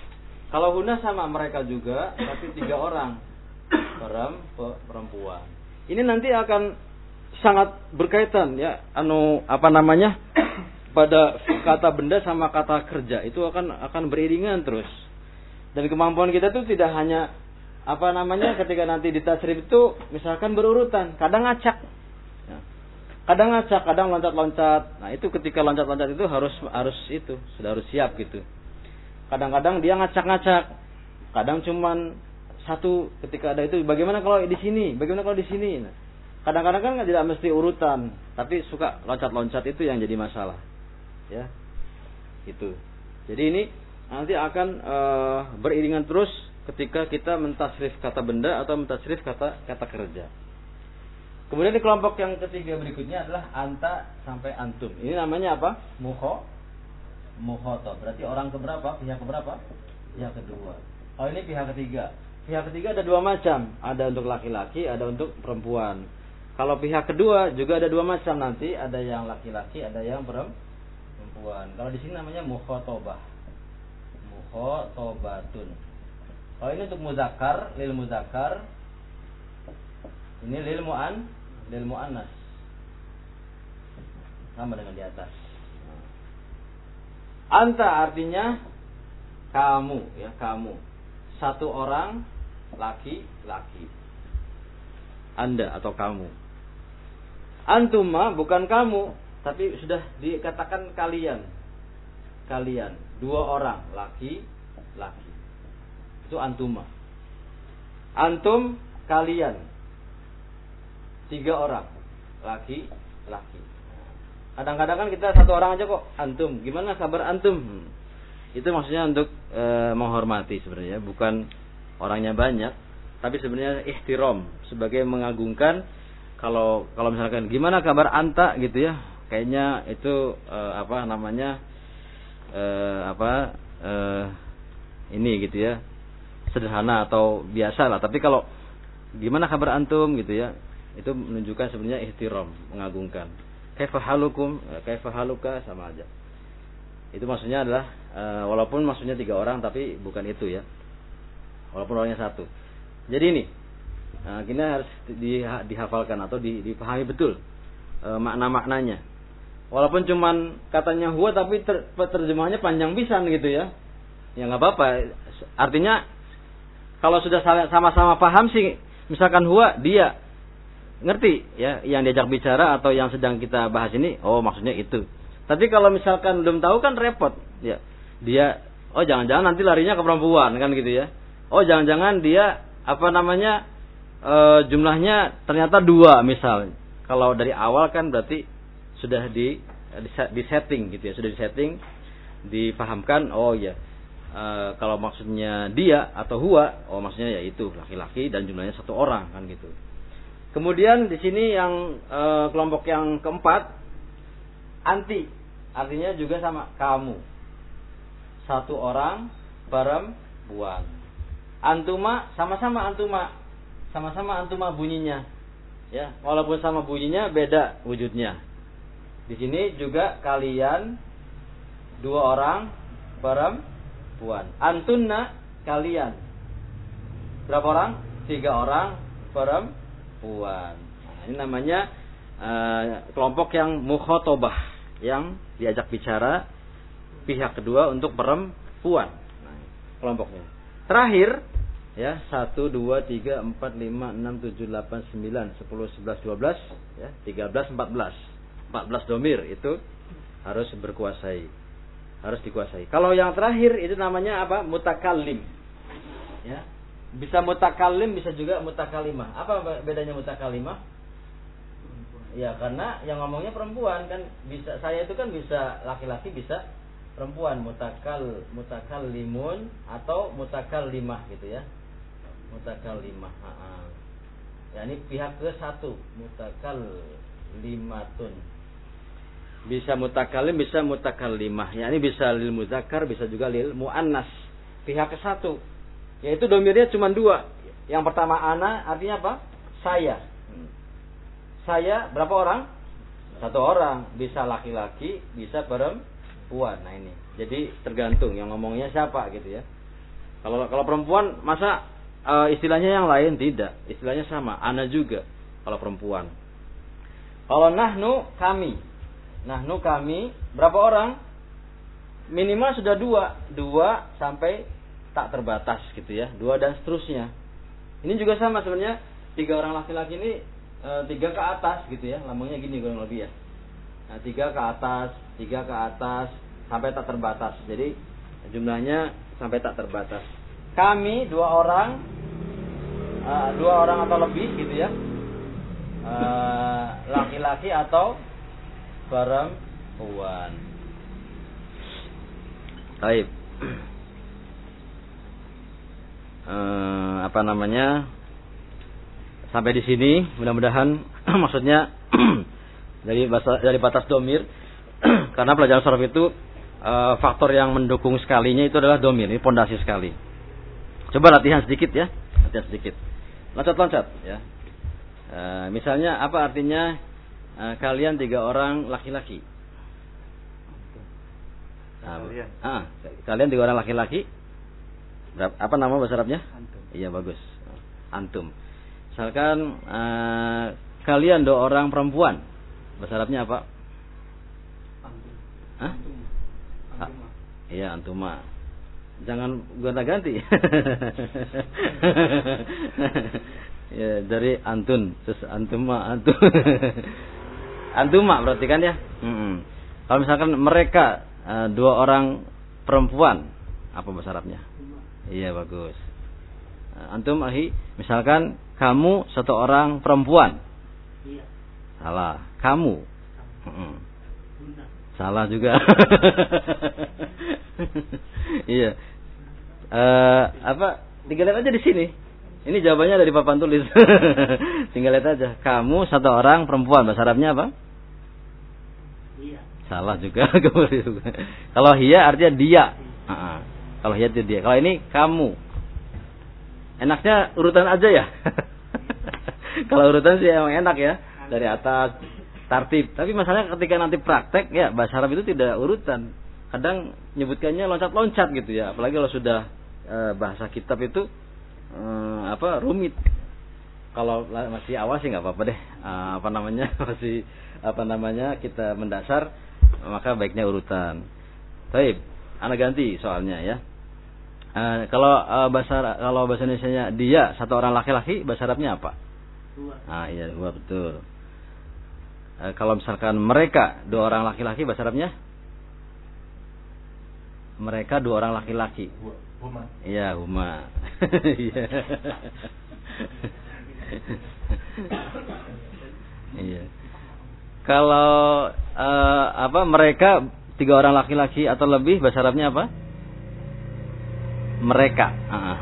Speaker 1: Kalau huna sama mereka juga, tapi tiga orang perempuan. Ini nanti akan sangat berkaitan ya, anu apa namanya pada kata benda sama kata kerja itu akan akan beriringan terus. Dan kemampuan kita tuh tidak hanya apa namanya ketika nanti di tasrif itu misalkan berurutan, kadang ngacak, ya. kadang ngacak, kadang loncat-loncat. Nah itu ketika loncat-loncat itu harus harus itu sudah harus siap gitu. Kadang-kadang dia ngacak-ngacak, kadang cuman satu ketika ada itu. Bagaimana kalau di sini? Bagaimana kalau di sini? Nah, kadang-kadang kan tidak mesti urutan, tapi suka loncat-loncat itu yang jadi masalah, ya. Itu. Jadi ini nanti akan e, beriringan terus ketika kita mentasrif kata benda atau mentasrif kata kata kerja. Kemudian di kelompok yang ketiga berikutnya adalah anta sampai antum. Ini namanya apa? Mukho, mukhotob. Berarti orang keberapa? Pihak keberapa? Pihak kedua. Oh ini pihak ketiga. Pihak ketiga ada dua macam. Ada untuk laki-laki, ada untuk perempuan. Kalau pihak kedua juga ada dua macam nanti. Ada yang laki-laki, ada yang perempuan. Kalau di sini namanya mukhotobah. Mukhotobatun. Kalau ini untuk muzakkar, lil muzakkar. Ini lil mu'an, lil mu'annas. Sama dengan di atas. Anta artinya kamu, ya kamu. Satu orang laki-laki. Anda atau kamu. Antuma bukan kamu, tapi sudah dikatakan kalian. Kalian. Dua orang laki-laki. Itu antuma. Antum kalian. Tiga orang laki-laki. Kadang-kadang kan kita satu orang aja kok. Antum. Gimana kabar antum? Hmm. Itu maksudnya untuk e, menghormati sebenarnya, bukan orangnya banyak, tapi sebenarnya ihtiram sebagai mengagungkan. Kalau kalau misalkan gimana kabar anta gitu ya, kayaknya itu e, apa namanya e, apa e, ini gitu ya, sederhana atau biasa lah. Tapi kalau gimana kabar antum gitu ya, itu menunjukkan sebenarnya ihtiram, mengagungkan. Kaifa halukum, kaifa haluka sama aja. Itu maksudnya adalah e, walaupun maksudnya tiga orang tapi bukan itu ya. Walaupun orangnya satu. Jadi ini nah, kita harus di, dihafalkan atau di, dipahami betul e, makna-maknanya. Walaupun cuman katanya huwa tapi ter, terjemahannya panjang pisan gitu ya. Ya nggak apa-apa. Artinya kalau sudah sama-sama paham sih, misalkan huwa dia ngerti ya yang diajak bicara atau yang sedang kita bahas ini, oh maksudnya itu. Tapi kalau misalkan belum tahu kan repot ya. Dia oh jangan-jangan nanti larinya ke perempuan kan gitu ya. Oh jangan-jangan dia apa namanya e, jumlahnya ternyata dua misal. Kalau dari awal kan berarti sudah di di setting gitu ya, sudah di setting, dipahamkan oh ya e, kalau maksudnya dia atau huwa, oh maksudnya ya itu laki-laki dan jumlahnya satu orang kan gitu. Kemudian di sini yang e, kelompok yang keempat anti, artinya juga sama kamu. Satu orang perempuan. Antuma sama-sama antuma. Sama-sama antuma bunyinya. Ya, walaupun sama bunyinya beda wujudnya. Di sini juga kalian dua orang perempuan. Antunna kalian. Berapa orang? Tiga orang perempuan. Nah, ini namanya uh, kelompok yang mukhotobah, yang diajak bicara pihak kedua untuk perempuan. Nah, kelompoknya. Terakhir ya satu, dua, tiga, empat, lima, enam, tujuh, delapan, sembilan, sepuluh, sebelas, dua belas, ya tiga belas, empat belas, empat belas domir itu harus berkuasai, harus dikuasai. Kalau yang terakhir itu namanya apa? Mutakallim. Ya, bisa mutakallim, bisa juga mutakalimah. Apa bedanya mutakalimah? Ya karena yang ngomongnya perempuan kan bisa, saya itu kan bisa laki-laki bisa perempuan, mutakal mutakallimun atau mutakallimah gitu ya. Mutakallimah. Heeh. Ya ini pihak ke satu, mutakallimatun. Bisa mutakallim, bisa mutakallimah. Ya ini bisa lil muzakkar, bisa juga lil muannas. Pihak ke satu. Yaitu domirnya cuma dua. Yang pertama ana artinya apa? Saya. Saya berapa orang? Satu orang. Bisa laki-laki, bisa perempuan. Nah ini. Jadi tergantung yang ngomongnya siapa gitu ya. Kalau kalau perempuan masa uh, istilahnya yang lain? Tidak, istilahnya sama, ana juga kalau perempuan. Kalau nahnu kami. Nahnu kami berapa orang? Minimal sudah dua, dua sampai tak terbatas gitu ya, dua dan seterusnya. Ini juga sama sebenarnya, tiga orang laki-laki ini e, tiga ke atas gitu ya, lambangnya gini kurang lebih ya. Nah, tiga ke atas, tiga ke atas sampai tak terbatas. Jadi jumlahnya sampai tak terbatas. Kami dua orang, e, dua orang atau lebih gitu ya, e, laki-laki atau perempuan. Baik. Uh, apa namanya, sampai di sini mudah-mudahan maksudnya dari bahasa, dari batas domir karena pelajaran sharaf itu uh, faktor yang mendukung sekalinya itu adalah domir, ini pondasi sekali. Coba latihan sedikit ya, latihan sedikit, loncat-loncat ya. Uh, misalnya apa artinya uh, kalian tiga orang laki-laki? Nah, kalian. Ah, kalian tiga orang laki-laki. Apa nama bahasa Arabnya? Antum. Iya bagus. Antum. Misalkan uh, kalian dua orang perempuan, bahasa Arabnya apa? Antum. Hah? Antum. Antuma. Ah, iya antuma. Jangan gonta-ganti. Ya dari antun, terus antuma, antum. Antuma berarti kan ya? Mm-hmm. Kalau misalkan mereka uh, dua orang perempuan, apa bahasa Arabnya? Iya bagus. Antum ahi, misalkan kamu satu orang perempuan. Iya. Salah. Kamu. Kamu. Salah juga. Iya. Uh, apa? Tinggal lihat aja di sini. Ini jawabannya dari papan tulis. Tinggal lihat aja. Kamu satu orang perempuan. Bahasa Arabnya apa? Iya. Salah juga. Kalau hiya artinya dia. Uh-uh. Kalau hiya itu dia. Kalau ini kamu. Enaknya urutan aja ya. Kalau urutan sih emang enak ya. Dari atas tartib. Tapi masalahnya ketika nanti praktek ya bahasa Arab itu tidak urutan. Kadang nyebutkannya loncat-loncat gitu ya. Apalagi kalau sudah e, bahasa kitab itu e, apa rumit. Kalau masih awal sih nggak apa-apa deh. E, apa namanya masih apa namanya kita mendasar, maka baiknya urutan. Baik, anak ganti soalnya ya. Uh, kalau uh, bahasa kalau bahasa Indonesianya dia satu orang laki-laki, bahasa Arabnya apa? Dua. Ah iya dua betul. Uh, kalau misalkan mereka dua orang laki-laki, bahasa Arabnya? Mereka dua orang laki-laki. Huma. Iya huma. Iya. Iya. Kalau uh, apa mereka tiga orang laki-laki atau lebih, bahasa Arabnya apa? Mereka, uh-uh.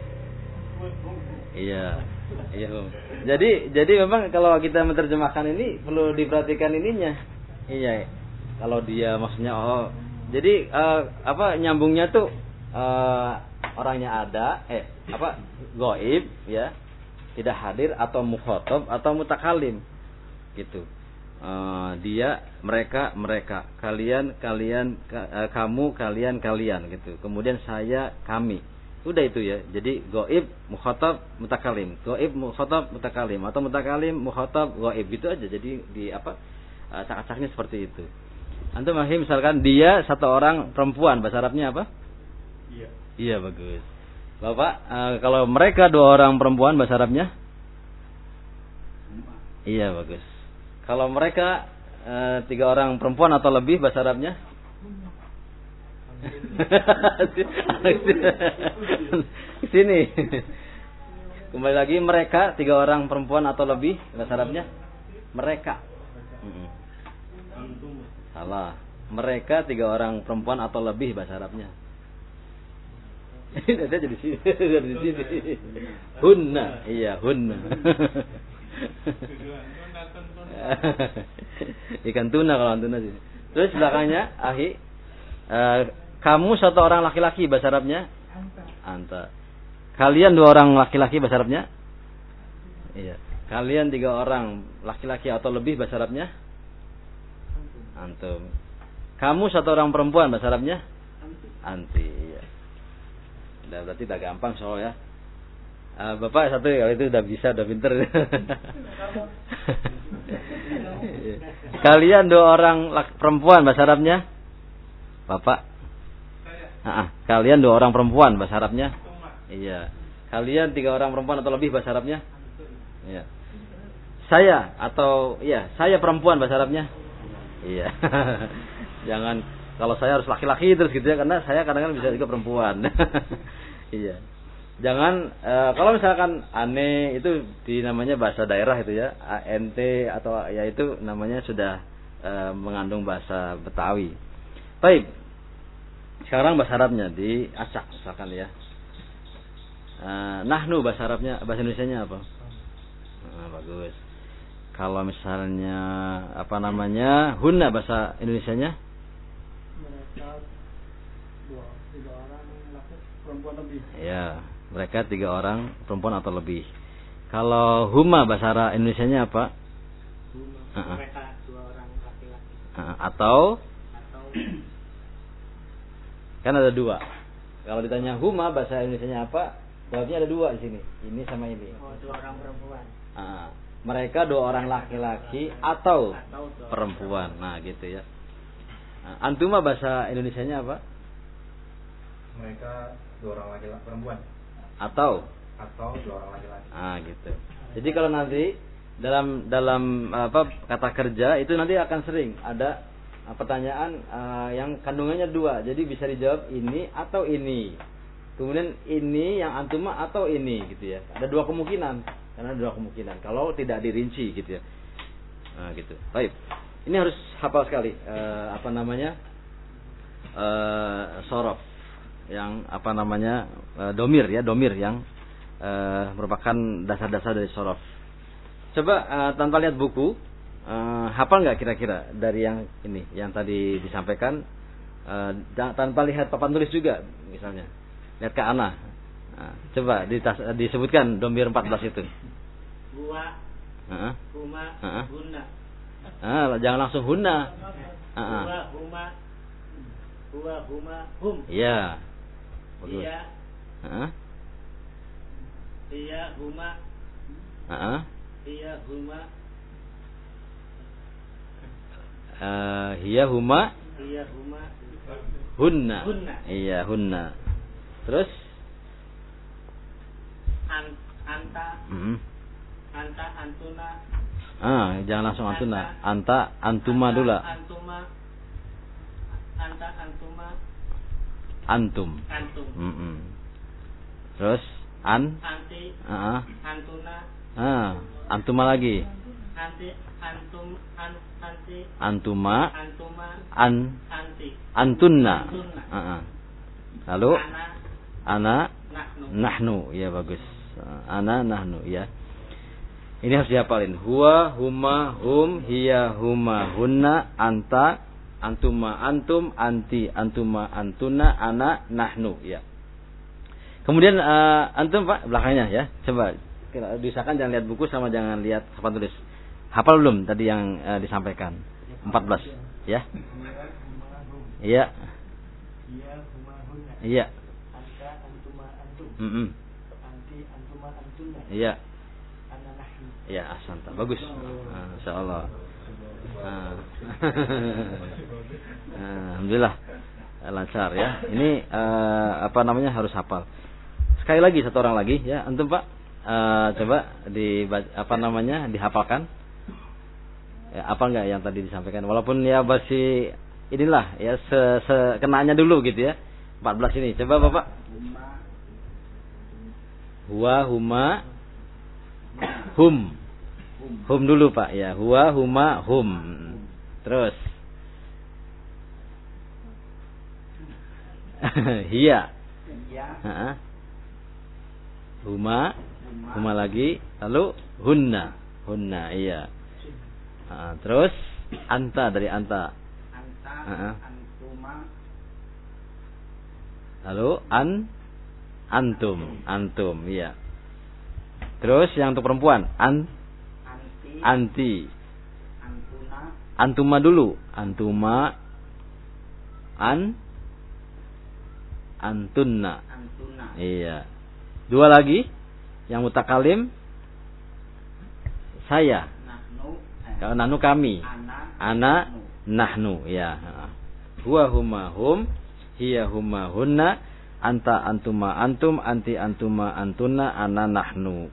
Speaker 1: Iya, iya. Jadi, jadi memang kalau kita menerjemahkan ini perlu diperhatikan ininya. Iya. Kalau dia maksudnya, oh, jadi uh, apa nyambungnya tuh uh, orangnya ada, eh apa goib ya, tidak hadir atau mukhotob atau mutakalim, gitu. Uh, dia, mereka, mereka, kalian, kalian, ka, uh, kamu, kalian, kalian gitu. Kemudian saya, kami. Udah itu ya. Jadi ghaib, mukhatab, mutakalim. Ghaib, mukhatab, mutakalim atau mutakalim, mukhatab, ghaib gitu aja. Jadi di apa? Uh, cak-caknya seperti itu. Antum mahim misalkan dia satu orang perempuan, bahasa Arabnya apa? Iya. Iya bagus. Bapak, uh, kalau mereka dua orang perempuan, bahasa Arabnya? Iya bagus. Kalau mereka e, tiga orang perempuan atau lebih, bahasa Arabnya? Sini. Kembali lagi, mereka tiga orang perempuan atau lebih, bahasa Arabnya? Mereka. Mm-mm. Salah. Mereka tiga orang perempuan atau lebih, bahasa Arabnya? Ini ada di sini, ada di sini. Hunna, iya hunna. Ikan tuna kalau tuna sih. Terus belakangnya ahi, e, kamu satu orang laki-laki, bahasa Arabnya? Anta. Anta. Kalian dua orang laki-laki, bahasa Arabnya? Iya. Kalian tiga orang laki-laki atau lebih, bahasa Arabnya? Antum. Kamu satu orang perempuan, bahasa Arabnya? Anti. Iya. Udah berarti udah gampang soal ya. Uh, Bapak satu kalau itu udah bisa, udah pinter. Kalian dua orang perempuan bahasa Arabnya? Bapak? Ah, kalian dua orang perempuan bahasa Arabnya? Iya. Kalian tiga orang perempuan atau lebih bahasa Arabnya? Iya. Saya atau iya, saya perempuan bahasa Arabnya? Iya. Jangan kalau saya harus laki-laki terus gitu ya, karena saya kadang-kadang bisa juga perempuan. Iya. Jangan e, kalau misalkan ane itu di namanya bahasa daerah itu ya, A N T atau ya itu namanya sudah e, mengandung bahasa Betawi. Baik. Sekarang bahasa Arabnya di acak misalkan ya. E, nahnu bahasa Arabnya, bahasa Indonesianya apa? Nah, bagus. Kalau misalnya apa namanya? Hunna bahasa Indonesianya?
Speaker 3: Mereka dua, tiga orang laki perempuan lebih.
Speaker 1: Ya. Mereka tiga orang perempuan atau lebih. Kalau huma bahasa Indonesianya apa?
Speaker 3: Huma.
Speaker 1: Uh-uh.
Speaker 3: Mereka dua orang laki-laki.
Speaker 1: Uh, atau?
Speaker 3: Atau
Speaker 1: Kan ada dua. Kalau ditanya huma bahasa Indonesianya apa? Jawabnya ada dua di sini. Ini sama ini.
Speaker 3: Oh, dua orang perempuan.
Speaker 1: Uh, mereka dua orang laki-laki atau,
Speaker 3: atau
Speaker 1: perempuan. Nah, gitu ya. Uh, antuma bahasa Indonesianya apa?
Speaker 4: Mereka dua orang laki-laki perempuan.
Speaker 1: Atau
Speaker 4: atau dua orang laki-laki.
Speaker 1: Ah gitu. Jadi kalau nanti dalam dalam apa kata kerja itu nanti akan sering ada pertanyaan uh, yang kandungannya dua. Jadi bisa dijawab ini atau ini. Kemudian ini yang antuma atau ini gitu ya. Ada dua kemungkinan. Karena ada dua kemungkinan. Kalau tidak dirinci gitu ya. Nah gitu. Baik. Ini harus hafal sekali uh, apa namanya? Uh, sorof yang apa namanya e, domir ya domir yang e, merupakan dasar-dasar dari sorof. Coba e, tanpa lihat buku e, hafal nggak kira-kira dari yang ini yang tadi disampaikan e, tanpa lihat papan tulis juga misalnya lihat ke Ana. Nah, coba ditas, disebutkan domir empat belas itu.
Speaker 3: Gua,
Speaker 1: uh-huh.
Speaker 3: huma,
Speaker 1: uh-huh.
Speaker 3: hunna.
Speaker 1: Ah, jangan langsung hunna. Uh-huh.
Speaker 3: Gua, huma, gua, huma, hum.
Speaker 1: Iya. Bagus.
Speaker 3: Iya.
Speaker 1: Heeh.
Speaker 3: Iya, huma.
Speaker 1: Heeh.
Speaker 3: Iya, huma.
Speaker 1: Eh, hiya huma.
Speaker 3: Iya, huma.
Speaker 1: Hunna.
Speaker 3: Hunna.
Speaker 1: Iya, hunna. Terus?
Speaker 3: An, anta.
Speaker 1: Mm-hmm.
Speaker 3: Anta, antuna.
Speaker 1: Ah, jangan langsung antuna. Anta, antuma
Speaker 3: anta,
Speaker 1: dulu.
Speaker 3: Antuma. Anta, antuma.
Speaker 1: Antum.
Speaker 3: Antum.
Speaker 1: Mm-mm. Terus an?
Speaker 3: Anti.
Speaker 1: Uh-uh.
Speaker 3: Antuna.
Speaker 1: Ah, antuma lagi.
Speaker 3: Anti, antum, an, anti.
Speaker 1: Antuma.
Speaker 3: Antuma.
Speaker 1: An.
Speaker 3: Anti.
Speaker 1: Antunna.
Speaker 3: Antunna.
Speaker 1: Uh-uh. Lalu?
Speaker 3: Ana.
Speaker 1: Ana.
Speaker 3: Nahnu.
Speaker 1: Nahnu. Ya bagus. Ana nahnu ya. Ini harus dihafalin. Huwa, huma, hum, hiya, huma, hunna, anta, antuma, antum, anti, antuma, antuna, ana, nahnu ya. Kemudian uh, antum Pak belakangnya ya. Coba diusahakan jangan lihat buku sama jangan lihat papan tulis. Hafal belum tadi yang uh, disampaikan? empat belas ya. Iya.
Speaker 3: Iya, huma, hunna.
Speaker 1: Iya.
Speaker 3: Anta, antuma, antum.
Speaker 1: Mm-mm.
Speaker 3: Anti, antuma, antunna.
Speaker 1: Iya.
Speaker 3: Ana, nahnu.
Speaker 1: Ya, asanta. Bagus. Ah, insyaallah. Ah. Alhamdulillah lancar ya. Ini uh, apa namanya harus hafal. Sekali lagi satu orang lagi ya. Antum Pak uh, coba di apa namanya dihafalkan. Ya, apa enggak yang tadi disampaikan? Walaupun ya masih inilah ya se, se kenanya dulu gitu ya. empat belas ini. Coba Bapak. Huwa, huma, hum. Hum dulu Pak ya. Huwa, huma, hum. Terus. Hiya. Heeh. Huma, huma lagi, lalu hunna. Hunna, iya. Heeh, terus anta dari anta.
Speaker 3: Anta,
Speaker 1: Heeh.
Speaker 3: antuma.
Speaker 1: Lalu an antum, antum, iya. Terus yang untuk perempuan, an
Speaker 3: Anti.
Speaker 1: anti.
Speaker 3: Antuna.
Speaker 1: Antuma dulu, antuma an antunna.
Speaker 3: Antuna.
Speaker 1: Iya. Dua lagi yang mutakalim saya.
Speaker 3: Nahnu.
Speaker 1: Kalau nahnu kami.
Speaker 3: Ana.
Speaker 1: Ana nahnu, ya. Huwa huma hum, hiya huma hunna, anta antuma antum, anti antuma antuna, ana nahnu.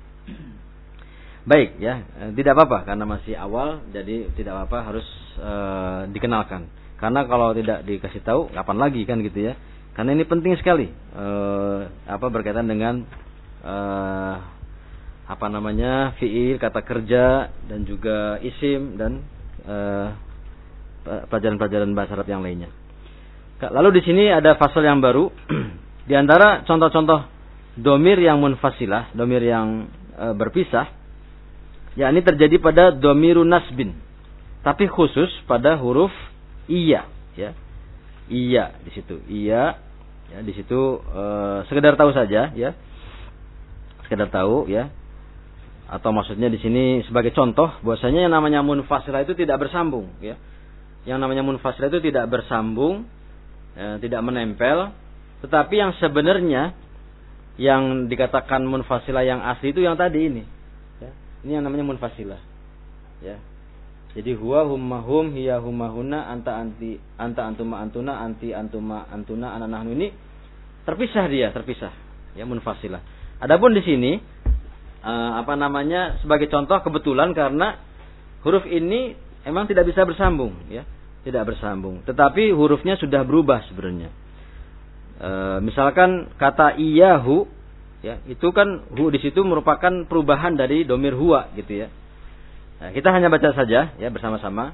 Speaker 1: Baik ya, tidak apa-apa karena masih awal, jadi tidak apa-apa harus uh, dikenalkan. Karena kalau tidak dikasih tahu, kapan lagi kan gitu ya? Karena ini penting sekali, uh, apa berkaitan dengan uh, apa namanya fiil, kata kerja dan juga isim dan uh, pelajaran-pelajaran bahasa Arab yang lainnya. Lalu di sini ada fasal yang baru. Di antara contoh-contoh domir yang munfasilah, domir yang e, berpisah, yakni terjadi pada domiru nasbin, tapi khusus pada huruf iya, ya, iya di situ, iya, ya di situ e, sekedar tahu saja, ya, sekedar tahu, ya, atau maksudnya di sini sebagai contoh, bahwasanya yang namanya munfasilah itu tidak bersambung, ya. Yang namanya munfasilah itu tidak bersambung, ya, tidak menempel, tetapi yang sebenarnya yang dikatakan munfasilah yang asli itu yang tadi ini, ya. Ini yang namanya munfasilah, ya. Jadi huwa humma hum, hiya humma hunna, anta anti anta antuma antuna, anti antuma antuna, ana nahnu, ini terpisah dia, terpisah, ya, munfasilah. Adapun di sini uh, apa namanya sebagai contoh kebetulan karena huruf ini emang tidak bisa bersambung, ya, tidak bersambung. Tetapi hurufnya sudah berubah sebenarnya. E, misalkan kata iyahu, ya, itu kan hu di situ merupakan perubahan dari domir huwa, gitu ya. Nah, kita hanya baca saja, ya, bersama-sama.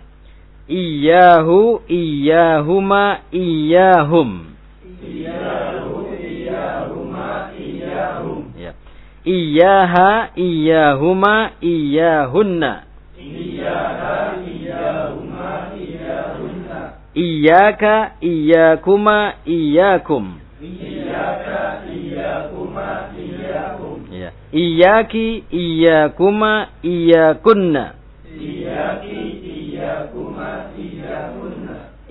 Speaker 1: Iyahu, iyahuma, iyahum.
Speaker 2: Iyahu, iyahuma, iyahum.
Speaker 1: Ya. Iyaha, iyahuma, iyahunna.
Speaker 2: Iyaha, iyahuma, iyahunna.
Speaker 1: Iyaka, iyakuma, iyakum.
Speaker 2: Iyaka, iyakuma, iyakum.
Speaker 1: Ya. Iyaki, iyakuma, iyakunna.
Speaker 2: Iyaki, iyakuma, iyakunna.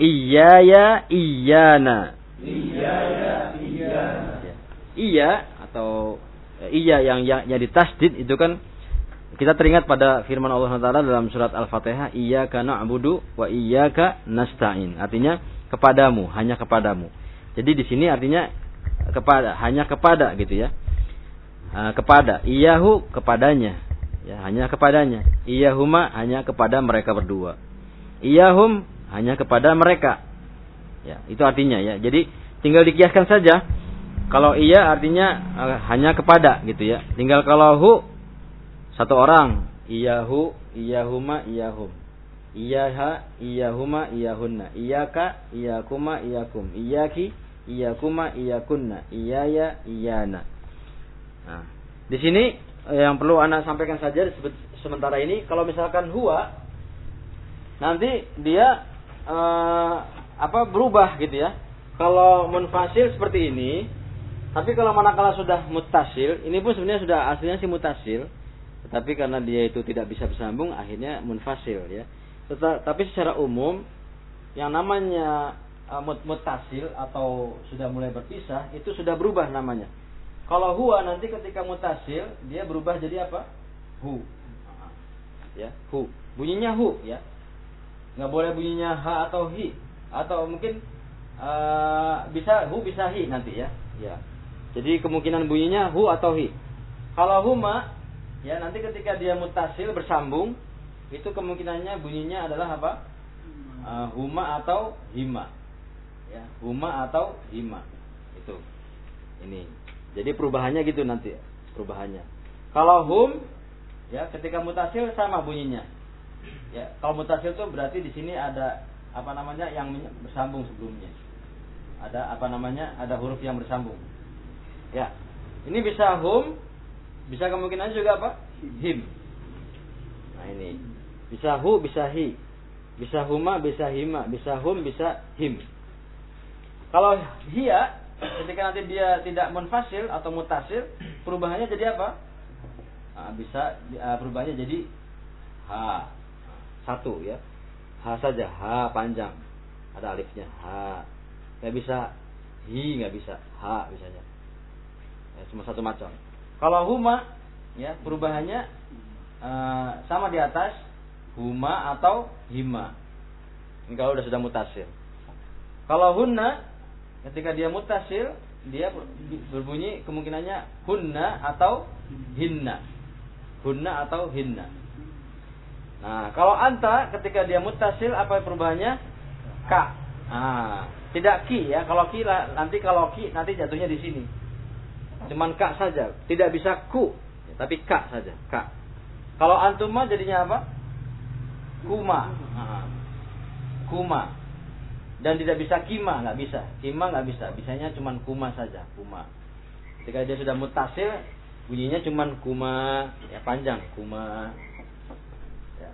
Speaker 1: Iyaya, iyana.
Speaker 2: Iyaya, iyana.
Speaker 1: Iya atau iya yang yang, yang ditasdid itu kan kita teringat pada firman Allah Taala dalam surat Al-Fatihah, iyyaka na'budu wa iyyaka nasta'in. Artinya kepadamu, hanya kepadamu. Jadi di sini artinya kepada, hanya kepada, gitu ya. Uh, kepada, iyahu kepadanya, ya, hanya kepadanya. Iyahuma hanya kepada mereka berdua. Iyahum hanya kepada mereka. Ya, itu artinya, ya. Jadi tinggal dikiaskan saja. Kalau iya artinya uh, hanya kepada, gitu ya. Tinggal kalau hu satu orang, iyahu, iyahuma, iyahum. Iyaha, iyahuma, iyahunna. Iyaka, iyakuma, iyakum. Iyaki, iyakuma, iyakunna. Iyaya, iyana. Nah, di sini yang perlu anak sampaikan saja sementara ini, kalau misalkan huwa, nanti dia uh, apa berubah, gitu ya. Kalau munfasil seperti ini, tapi kalau manakala sudah muttasil, ini pun sebenarnya sudah aslinya sih muttasil. Tetapi karena dia itu tidak bisa bersambung, akhirnya munfasil, ya. Tetapi secara umum yang namanya uh, muttasil atau sudah mulai berpisah itu sudah berubah namanya. Kalau huwa nanti ketika muttasil dia berubah jadi apa? Hu. Ya, hu. Bunyinya hu, ya. Enggak boleh bunyinya ha atau hi, atau mungkin uh, bisa hu bisa hi nanti, ya. Ya. Jadi kemungkinan bunyinya hu atau hi. Kalau huma, ya, nanti ketika dia muttasil bersambung, itu kemungkinannya bunyinya adalah apa? Uh, huma atau hima. Ya, huma atau hima. Itu. Ini. Jadi perubahannya gitu nanti, perubahannya. Kalau hum, ya, ketika muttasil sama bunyinya. Ya, kalau muttasil itu berarti di sini ada apa namanya yang bersambung sebelumnya. Ada apa namanya? Ada huruf yang bersambung. Ya. Ini bisa hum, bisa kemungkinan juga apa? Him. Nah ini. Bisa hu, bisa hi. Bisa huma, bisa hima. Bisa hum, bisa him. Kalau hiya, ketika nanti dia tidak munfasil atau mutasil, perubahannya jadi apa? Nah, bisa uh, perubahannya jadi ha. Satu, ya. Ha saja, ha panjang. Ada alifnya, ha. Nggak bisa hi nggak bisa, ha bisanya. Ya, cuma satu macam. Kalau huma, ya perubahannya uh, sama di atas, huma atau hima. Ini kalau sudah sudah mutasil. Kalau hunna, ketika dia mutasil, dia berbunyi kemungkinannya hunna atau hinna. Hunna atau hinna. Nah, kalau anta ketika dia mutasil apa perubahannya? Ka. Nah, tidak ki ya. Kalau ki nanti kalau ki nanti jatuhnya di sini. Cuman ka saja, tidak bisa ku, tapi ka saja, ka. Kalau antuma jadinya apa? Kuma. Nah, kuma. Dan tidak bisa kima, nggak bisa. Kima nggak bisa. Bisanya cuman kuma saja, kuma. Ketika dia sudah mutasil, bunyinya cuman kuma, ya panjang, kuma. Ya.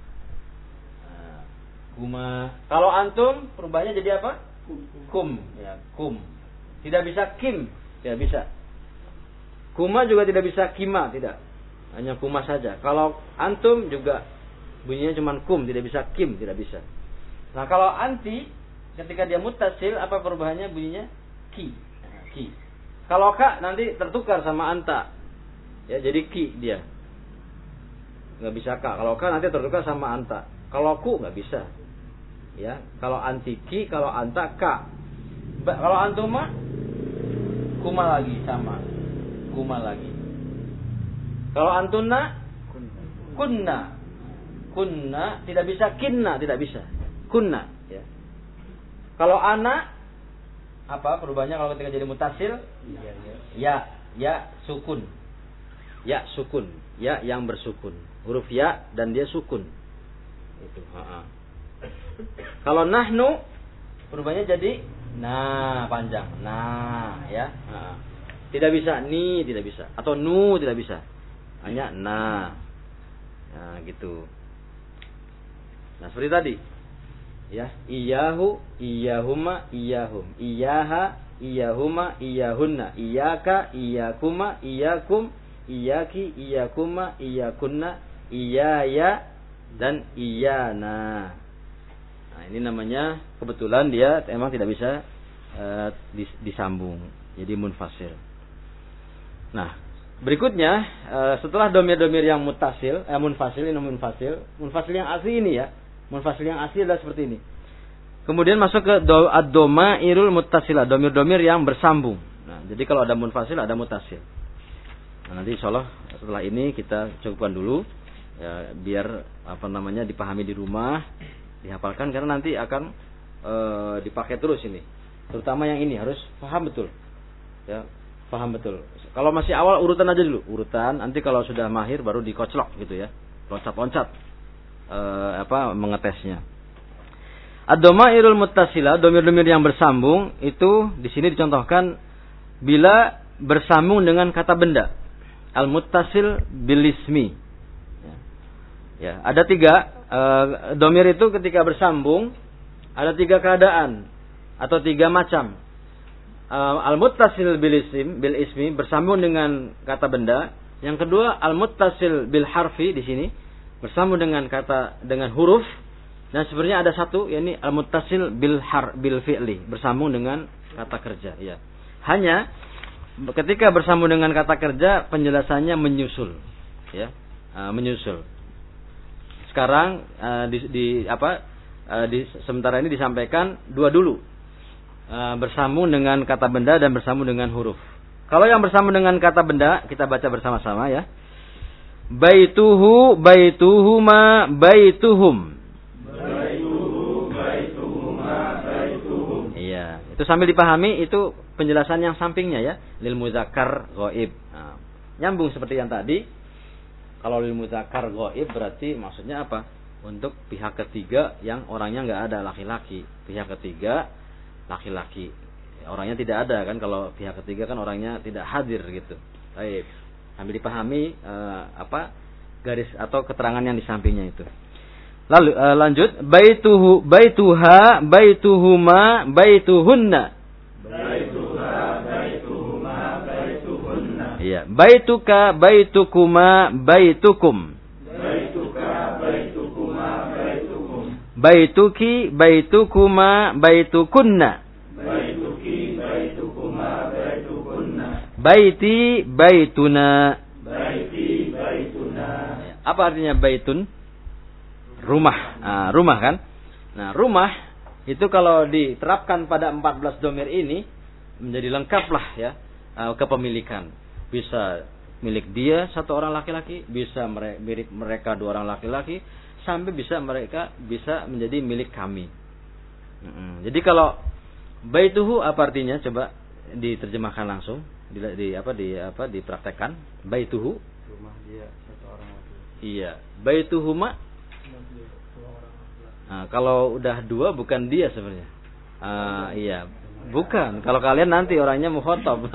Speaker 1: Nah, kuma. Kalau antum perubahannya jadi apa? Kum, ya kum. Tidak bisa kim, tidak bisa. Kuma juga tidak bisa kima, tidak. Hanya kuma saja. Kalau antum juga bunyinya cuman kum, tidak bisa kim, tidak bisa. Nah kalau anti ketika dia mutasil apa perubahannya bunyinya ki, nah, ki. Kalau ka nanti tertukar sama anta, ya jadi ki dia, nggak bisa ka. Kalau ka nanti tertukar sama anta. Kalau ku nggak bisa, ya. Kalau anti ki, kalau anta ka. Ba- kalau antuma kuma lagi sama, kuma lagi. Kalau antuna kunna, kunna tidak bisa kinna, tidak bisa kunna, ya. Kalau ana apa perubahannya kalau ketika jadi mutasil? Ya, ya, ya, ya sukun. Ya sukun, ya yang bersukun. Huruf ya dan dia sukun. Itu, ha-ha. Kalau nahnu perubahannya jadi nah panjang. Nah, ya. Ha-ha. Tidak bisa ni, tidak bisa atau nu tidak bisa. Hanya nah. Nah, gitu. Nah, seperti tadi. Ya, iyahu, iyahuma, iyahum, iyaha, iyahuma, iyahunna, iyaka, iyakuma, iyakum, iyaki, iyakuma, iyakunna, iyaya, dan iyana. Nah, ini namanya kebetulan dia emang tidak bisa uh, disambung, jadi munfasil. Nah, berikutnya uh, setelah domir-domir yang mutasil, eh, munfasil, ini munfasil, munfasil yang asli ini ya. Munfasil yang asli adalah seperti ini. Kemudian masuk ke do, ad-domairul muttasilah, domir-domir yang bersambung. Nah, jadi kalau ada munfasil ada mutasil. Nah, nanti insyaallah setelah ini kita cukupkan dulu ya, biar apa namanya dipahami di rumah, dihafalkan karena nanti akan e, dipakai terus ini. Terutama yang ini harus paham betul. Ya, paham betul. Kalau masih awal urutan aja dulu, urutan. Nanti kalau sudah mahir baru dikoclok gitu ya. Loncat-loncat. Uh, apa mengetesnya. Ad-domairul muttasilah, domir-domir yang bersambung itu di sini dicontohkan bila bersambung dengan kata benda. Al-muttasil bil ismi. Ya. Ya, ada tiga uh, domir itu ketika bersambung ada tiga keadaan atau tiga macam. Uh, al-muttasil bil ism, bil ismi bersambung dengan kata benda. Yang kedua al-muttasil bil harfi di sini bersambung dengan kata dengan huruf, dan sebenarnya ada satu yakni al-muttasil bil har bil fi'li bersambung dengan kata kerja ya. Hanya ketika bersambung dengan kata kerja penjelasannya menyusul ya, uh, menyusul. Sekarang uh, di, di apa uh, di sementara ini disampaikan dua dulu. Uh, bersambung dengan kata benda dan bersambung dengan huruf. Kalau yang bersambung dengan kata benda kita baca bersama-sama ya. Baituhu, baituhuma, baituhum.
Speaker 2: Baituhu, baituhuma, baituhum.
Speaker 1: Iya, itu sambil dipahami itu penjelasan yang sampingnya ya, lil muzakkar ghaib. Nah, nyambung seperti yang tadi. Kalau lil muzakkar ghaib berarti maksudnya apa? Untuk pihak ketiga yang orangnya enggak ada, laki-laki. Pihak ketiga laki-laki. Orangnya tidak ada kan, kalau pihak ketiga kan orangnya tidak hadir gitu. Baik. Sambil dipahami uh, apa garis atau keterangan yang di sampingnya itu. Lalu uh, lanjut baituhu, baituha, baituhuma, baituhunna.
Speaker 2: Baituha, baituhuma, baituhunna.
Speaker 1: Iya, baituka, baitukuma, baitukum.
Speaker 2: Baituka, baitukuma, baitukum.
Speaker 1: Baituki, baitukuma, baitukunna.
Speaker 2: Baituki,
Speaker 1: Baiti baituna.
Speaker 2: Baiti baituna.
Speaker 1: Apa artinya baitun? Rumah. Nah, rumah kan? Nah, rumah itu kalau diterapkan pada empat belas domir ini menjadi lengkap lah ya, kepemilikan. Bisa milik dia satu orang laki-laki, bisa milik mereka dua orang laki-laki, sampai bisa mereka bisa menjadi milik kami. Hmm, jadi kalau baituhu apa artinya? Coba diterjemahkan langsung, di, di apa di apa dipraktekkan. Baituhu
Speaker 4: rumah dia satu orang laki-laki.
Speaker 1: Iya, baituhuma. Nah, kalau udah dua bukan dia sebenarnya. Uh, iya, bukan. Kalau kalian nanti orangnya mukhatab.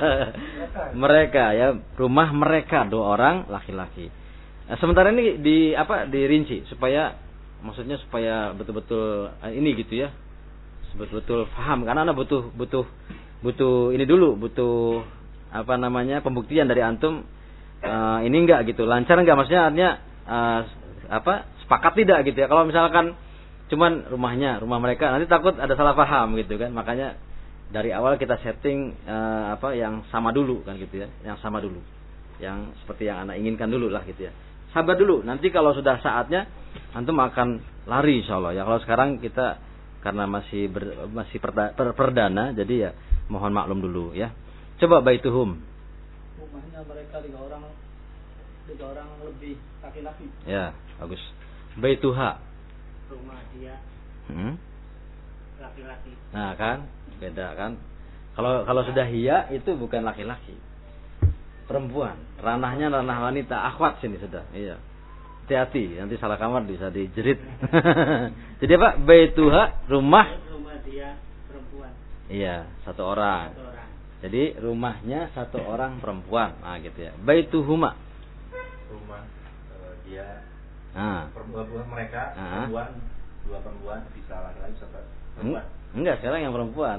Speaker 1: Mereka ya, rumah mereka dua orang laki-laki. Nah, sementara ini di apa dirinci supaya maksudnya supaya betul-betul ini gitu ya. Betul-betul paham karena Anda butuh butuh butuh ini dulu, butuh apa namanya pembuktian dari antum uh, ini enggak gitu. Lancar enggak maksudnya artinya uh, apa sepakat tidak gitu ya. Kalau misalkan cuman rumahnya, rumah mereka, nanti takut ada salah paham gitu kan. Makanya dari awal kita setting uh, apa yang sama dulu kan gitu ya, yang sama dulu, yang seperti yang anak inginkan dulu lah gitu ya. Sabar dulu, nanti kalau sudah saatnya antum akan lari insyaallah ya. Kalau sekarang kita karena masih ber, masih perda, per, perdana, jadi ya mohon maklum dulu ya. Coba baituhum.
Speaker 3: Rumahnya mereka tiga orang, tiga orang lebih laki-laki.
Speaker 1: Ya bagus. Baituha.
Speaker 3: Rumah dia
Speaker 1: Hmm?
Speaker 3: laki-laki.
Speaker 1: Nah kan, beda kan. Kalau kalau sudah hiya itu bukan laki-laki, perempuan. Ranahnya ranah wanita, akhwat sini sudah. Iya. Hati-hati, nanti salah kamar bisa dijerit. Jadi apa? Baituha, rumah.
Speaker 3: Rumah dia perempuan.
Speaker 1: Iya, satu orang.
Speaker 3: Satu orang.
Speaker 1: Jadi rumahnya satu orang perempuan. Nah gitu ya. Baituhuma.
Speaker 4: Rumah uh, dia
Speaker 1: Nah.
Speaker 4: perempuan mereka
Speaker 1: Ah.
Speaker 4: perempuan dua perempuan bisa laki-laki satu perempuan.
Speaker 1: Enggak, sekarang yang perempuan.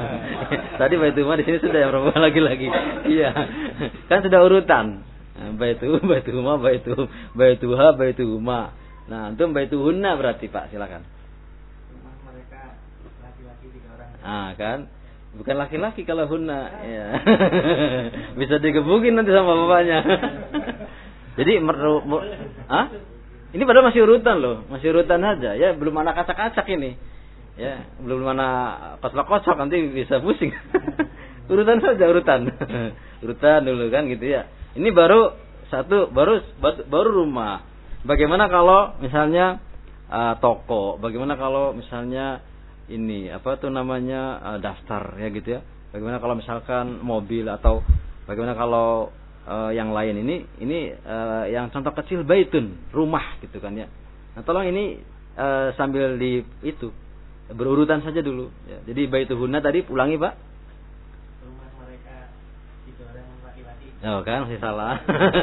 Speaker 1: Tadi baituhuma di sini sudah yang perempuan lagi-lagi. Iya. Kan sudah urutan. Baitu, baituhuma, baitu, baituha, baituhuma. Nah, antum baituhunna berarti Pak, silakan.
Speaker 3: Rumah mereka laki-laki tiga orang.
Speaker 1: Ah, kan? Bukan laki-laki kalau hunna, ya. Bisa digebukin nanti sama bapaknya. Jadi meru, mer, ah? Ini padahal masih urutan loh, masih urutan aja ya, belum mana kacak-kacak ini. Ya, belum mana kocok-kocok nanti bisa pusing. Urutan saja urutan. Urutan dulu kan gitu ya. Ini baru satu, baru baru rumah. Bagaimana kalau misalnya uh, toko? Bagaimana kalau misalnya ini apa tuh namanya uh, daftar ya gitu ya? Bagaimana kalau misalkan mobil atau bagaimana kalau uh, yang lain ini ini uh, yang contoh kecil baitun, rumah gitu kan ya. Nah, tolong ini uh, sambil di itu berurutan saja dulu ya. Jadi baituhunna tadi ulangi, Pak.
Speaker 3: Rumah mereka tiga orang laki-laki.
Speaker 1: Oh kan masih salah.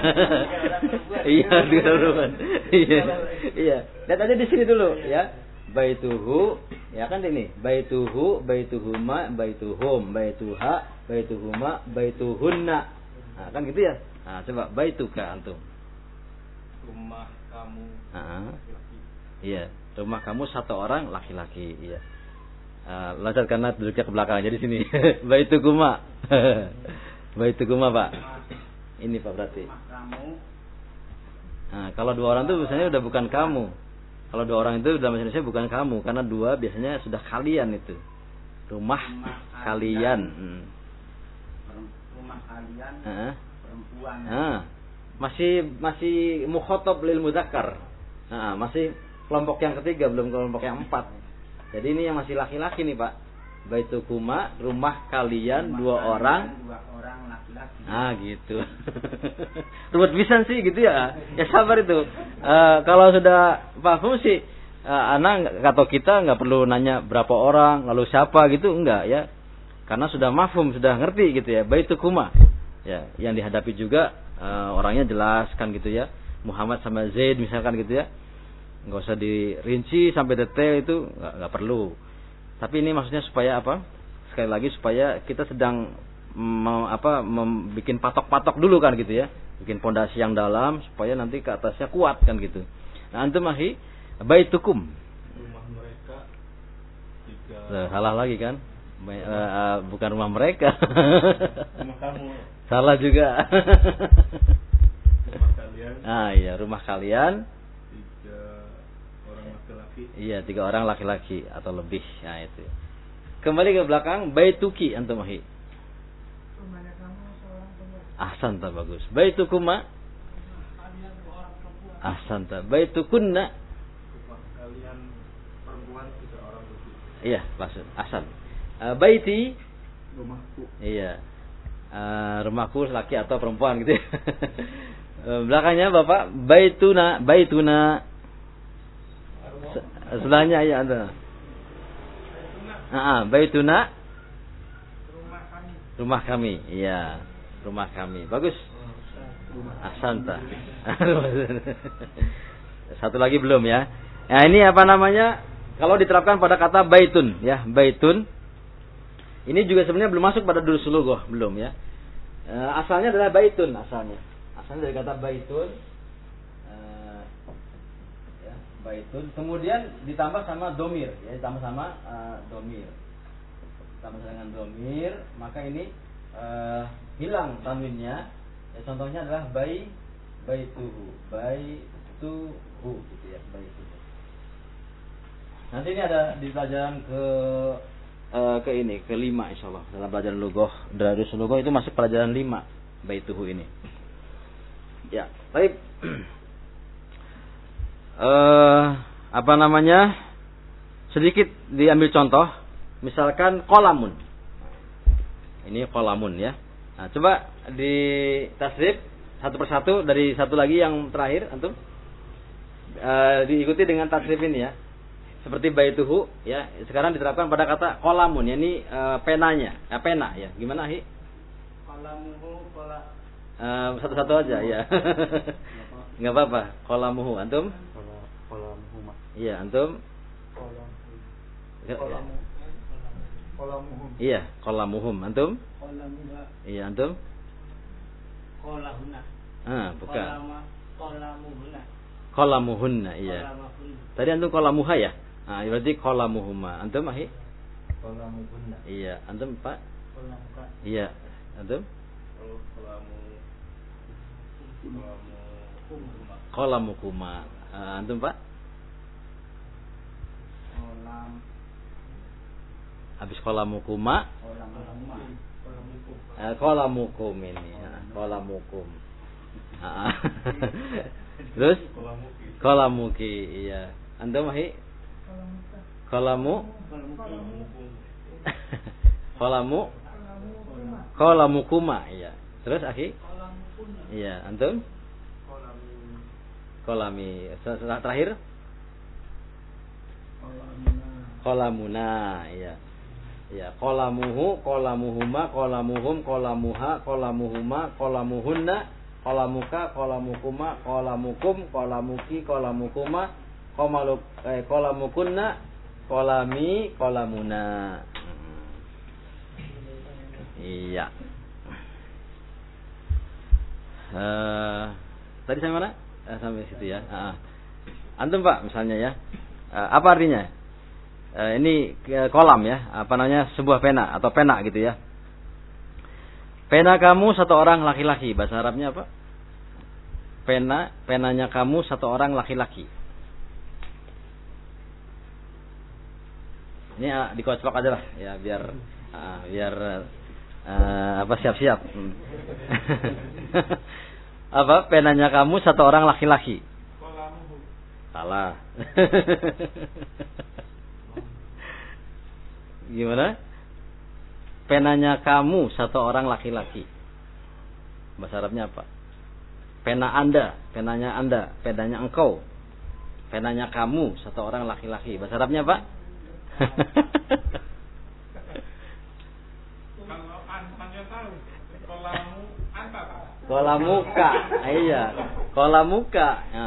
Speaker 1: Iya, tiga orang. Iya. Iya. Lihat aja di sini dulu ya. Baituhu, ya kan ini. Baituhu, baituhuma, baituhum, baituha, baituhuma, baituhunna. Nah, kan gitu ya. Nah, coba baituka antum.
Speaker 4: Rumah kamu
Speaker 1: Nah,
Speaker 4: laki-laki.
Speaker 1: iya, rumah kamu satu orang laki-laki, iya. Uh, loncat karena duduknya ke belakang jadi sini. Baitukuma. Baitukuma, Pak. Ini Pak berarti.
Speaker 3: Rumah kamu.
Speaker 1: Nah, kalau dua orang itu biasanya udah bukan kamu. Kalau dua orang itu dalam bahasa Indonesia bukan kamu, karena dua biasanya sudah kalian itu. Rumah,
Speaker 3: Rumah
Speaker 1: kalian. Hmm.
Speaker 3: Rumah kalian
Speaker 1: Uh-huh.
Speaker 3: perempuan.
Speaker 1: Nah, masih masih mukhatab lil mudzakkar. Nah, masih kelompok yang ketiga, belum kelompok yang empat. Jadi ini yang masih laki-laki nih, Pak. Baitukuma, rumah kalian
Speaker 3: Rumah
Speaker 1: dua
Speaker 3: kalian
Speaker 1: orang.
Speaker 3: Dua orang laki-laki.
Speaker 1: Ah gitu. Ruwet pisan sih gitu ya. Ya sabar itu. Uh, kalau sudah paham sih, uh, anak atau kita nggak perlu nanya berapa orang, lalu siapa gitu, enggak ya. Karena sudah mafhum, sudah ngerti gitu ya. Baitukuma. Ya, yang dihadapi juga uh, orangnya jelas kan gitu ya. Muhammad sama Zaid misalkan gitu ya. Nggak usah dirinci sampai detail itu nggak nggak perlu. Tapi ini maksudnya supaya apa? Sekali lagi supaya kita sedang mem, apa membuat patok-patok dulu kan gitu ya. Bikin pondasi yang dalam supaya nanti ke atasnya kuat kan gitu. Nah, antum ahi baitukum.
Speaker 4: Rumah mereka tiga.
Speaker 1: Nah, salah lagi kan? Uh, uh, bukan rumah mereka.
Speaker 4: Rumah kamu.
Speaker 1: Salah juga.
Speaker 4: Rumah kalian.
Speaker 1: Ah iya, rumah kalian.
Speaker 4: Tiga orang laki-laki.
Speaker 1: Iya, tiga orang laki-laki atau lebih. Nah itu. Kembali ke belakang, baituki antum ahi.
Speaker 3: Rumahnya kamu seorang perempuan.
Speaker 1: Ahsanta, bagus. Baitukuma.
Speaker 3: Kalian dua orang perempuan.
Speaker 1: Ahsanta. Baitukunna.
Speaker 4: Rumah kalian perempuan tiga orang lebih.
Speaker 1: Iya, maksud ahsan. Uh, baiti.
Speaker 4: Rumahku.
Speaker 1: Iya. Uh, rumahku laki atau perempuan gitu ya. uh, belakangnya Bapak, baituna, baituna. Se- sebelahnya ya ada. Ah, baituna.
Speaker 3: Rumah kami.
Speaker 1: Rumah kami. Iya. Rumah kami. Bagus. Ahsanta. Satu lagi belum ya. Nah, ini apa namanya? Kalau diterapkan pada kata baitun ya, baitun. Ini juga sebenarnya belum masuk pada durusul lughah, belum ya. E, asalnya adalah baitun asalnya. Asalnya dari kata baitun. E, ya, baitun. Kemudian ditambah sama domir, ya, ditambah sama e, domir. Ditambah dengan domir, maka ini e, hilang tanwinnya. Ya, contohnya adalah bai baituhu, baituhu gitu ya, baituhu. Nanti ini ada di pelajaran ke Uh, ke ini kelima insyaallah dalam pelajaran lughah. Darus lughah itu masuk pelajaran lima baituhu ini. Ya, baik. uh, apa namanya? Sedikit diambil contoh, misalkan qolamun. Ini qolamun ya. Nah, coba di tasrif satu persatu dari satu lagi yang terakhir antum. Uh, diikuti dengan tasrif ini ya. Seperti baituhu ya, sekarang diterapkan pada kata qolamun, yakni e, penanya, ya, pena ya. Gimana Hi?
Speaker 3: Qalamuhu qala.
Speaker 1: Uh, satu-satu aja ya. Enggak apa-apa. Qolamuhu antum?
Speaker 4: Qolamuhuma.
Speaker 1: Iya, antum?
Speaker 3: Qolamu. Qolamuhum.
Speaker 1: Iya, qolamuhum antum?
Speaker 3: Qolamuha.
Speaker 1: Iya, antum?
Speaker 3: Qolahuna.
Speaker 1: Ah, bukan.
Speaker 3: Qolama. Qolamuhuna.
Speaker 1: Qolamuhunna, iya.
Speaker 3: Qolamuhunna.
Speaker 1: Tadi antum qolamuha ya? Ah, berarti qolamuhuma. Antum Hi?
Speaker 4: Qolamuhunna.
Speaker 1: Iya, antum Pak?
Speaker 3: Qolamuka.
Speaker 1: Iya, antum?
Speaker 4: Qolamu. Qolamu.
Speaker 1: Qolamukuma. Uh, antum Pak?
Speaker 3: Qolam.
Speaker 1: Habis qolamukuma,
Speaker 3: Qolamuma.
Speaker 1: uh, qolamukum ini. Uh, qolamukum. Uh, terus? Qolamuki. Iya. Antum Hi? Qolamu. Qolamu. Qolamukuma. Iya. Terus akhi? Iya. Antum? Kolami. Setelah terakhir? Kolamuna. Iya. Iya. Kolamuhu, kolamuhuma, kolamuhum, kolamuha, kolamuhuma, kolamuhunna, kolamuka, kolamukuma, kolamukum, kolamuki, kolamukuma, komaluk, eh, kolamukunna, kolami, kolamuna. Iya. Uh, tadi sampai mana? Uh, sampai situ ya. Uh, antum Pak, misalnya ya. Uh, apa artinya? Uh, ini uh, kolam ya. Apa namanya? Sebuah pena atau pena gitu ya. Pena kamu satu orang laki-laki. Bahasa Arabnya apa? Pena, penanya kamu satu orang laki-laki. Ini uh, dikocok aja lah ya biar uh, biar uh, apa siap-siap. Apa penanya kamu satu orang laki-laki? Salah. Gimana? Penanya kamu satu orang laki-laki. Bahasa Arabnya apa? Pena Anda, penanya Anda, penanya engkau. Penanya kamu satu orang laki-laki. Bahasa Arabnya apa?
Speaker 2: Kalau antanya tahu, kolamu anta tahu.
Speaker 1: Kolamuka, iya. Kolamuka,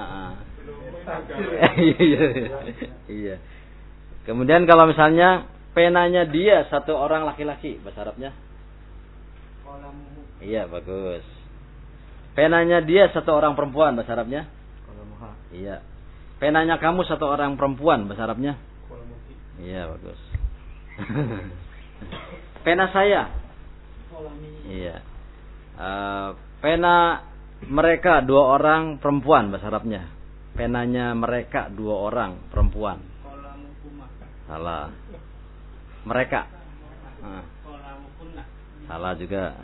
Speaker 1: iya, iya. Kemudian kalau misalnya penanya dia satu orang laki-laki, bahasa Arabnya?
Speaker 3: Qolamuhu.
Speaker 1: Iya, bagus. Penanya dia satu orang perempuan, bahasa Arabnya?
Speaker 4: Qolamuha.
Speaker 1: Iya. Penanya kamu satu orang perempuan, bahasa Arabnya?
Speaker 4: Qolamuki.
Speaker 1: Iya, bagus. Pena saya.
Speaker 3: Kolami.
Speaker 1: Iya. Uh, pena mereka dua orang perempuan bahasa Arabnya. Penanya mereka dua orang perempuan.
Speaker 3: Kolamu kumah.
Speaker 1: Salah. Mereka. Nah.
Speaker 3: Kolamu kunna.
Speaker 1: Salah juga.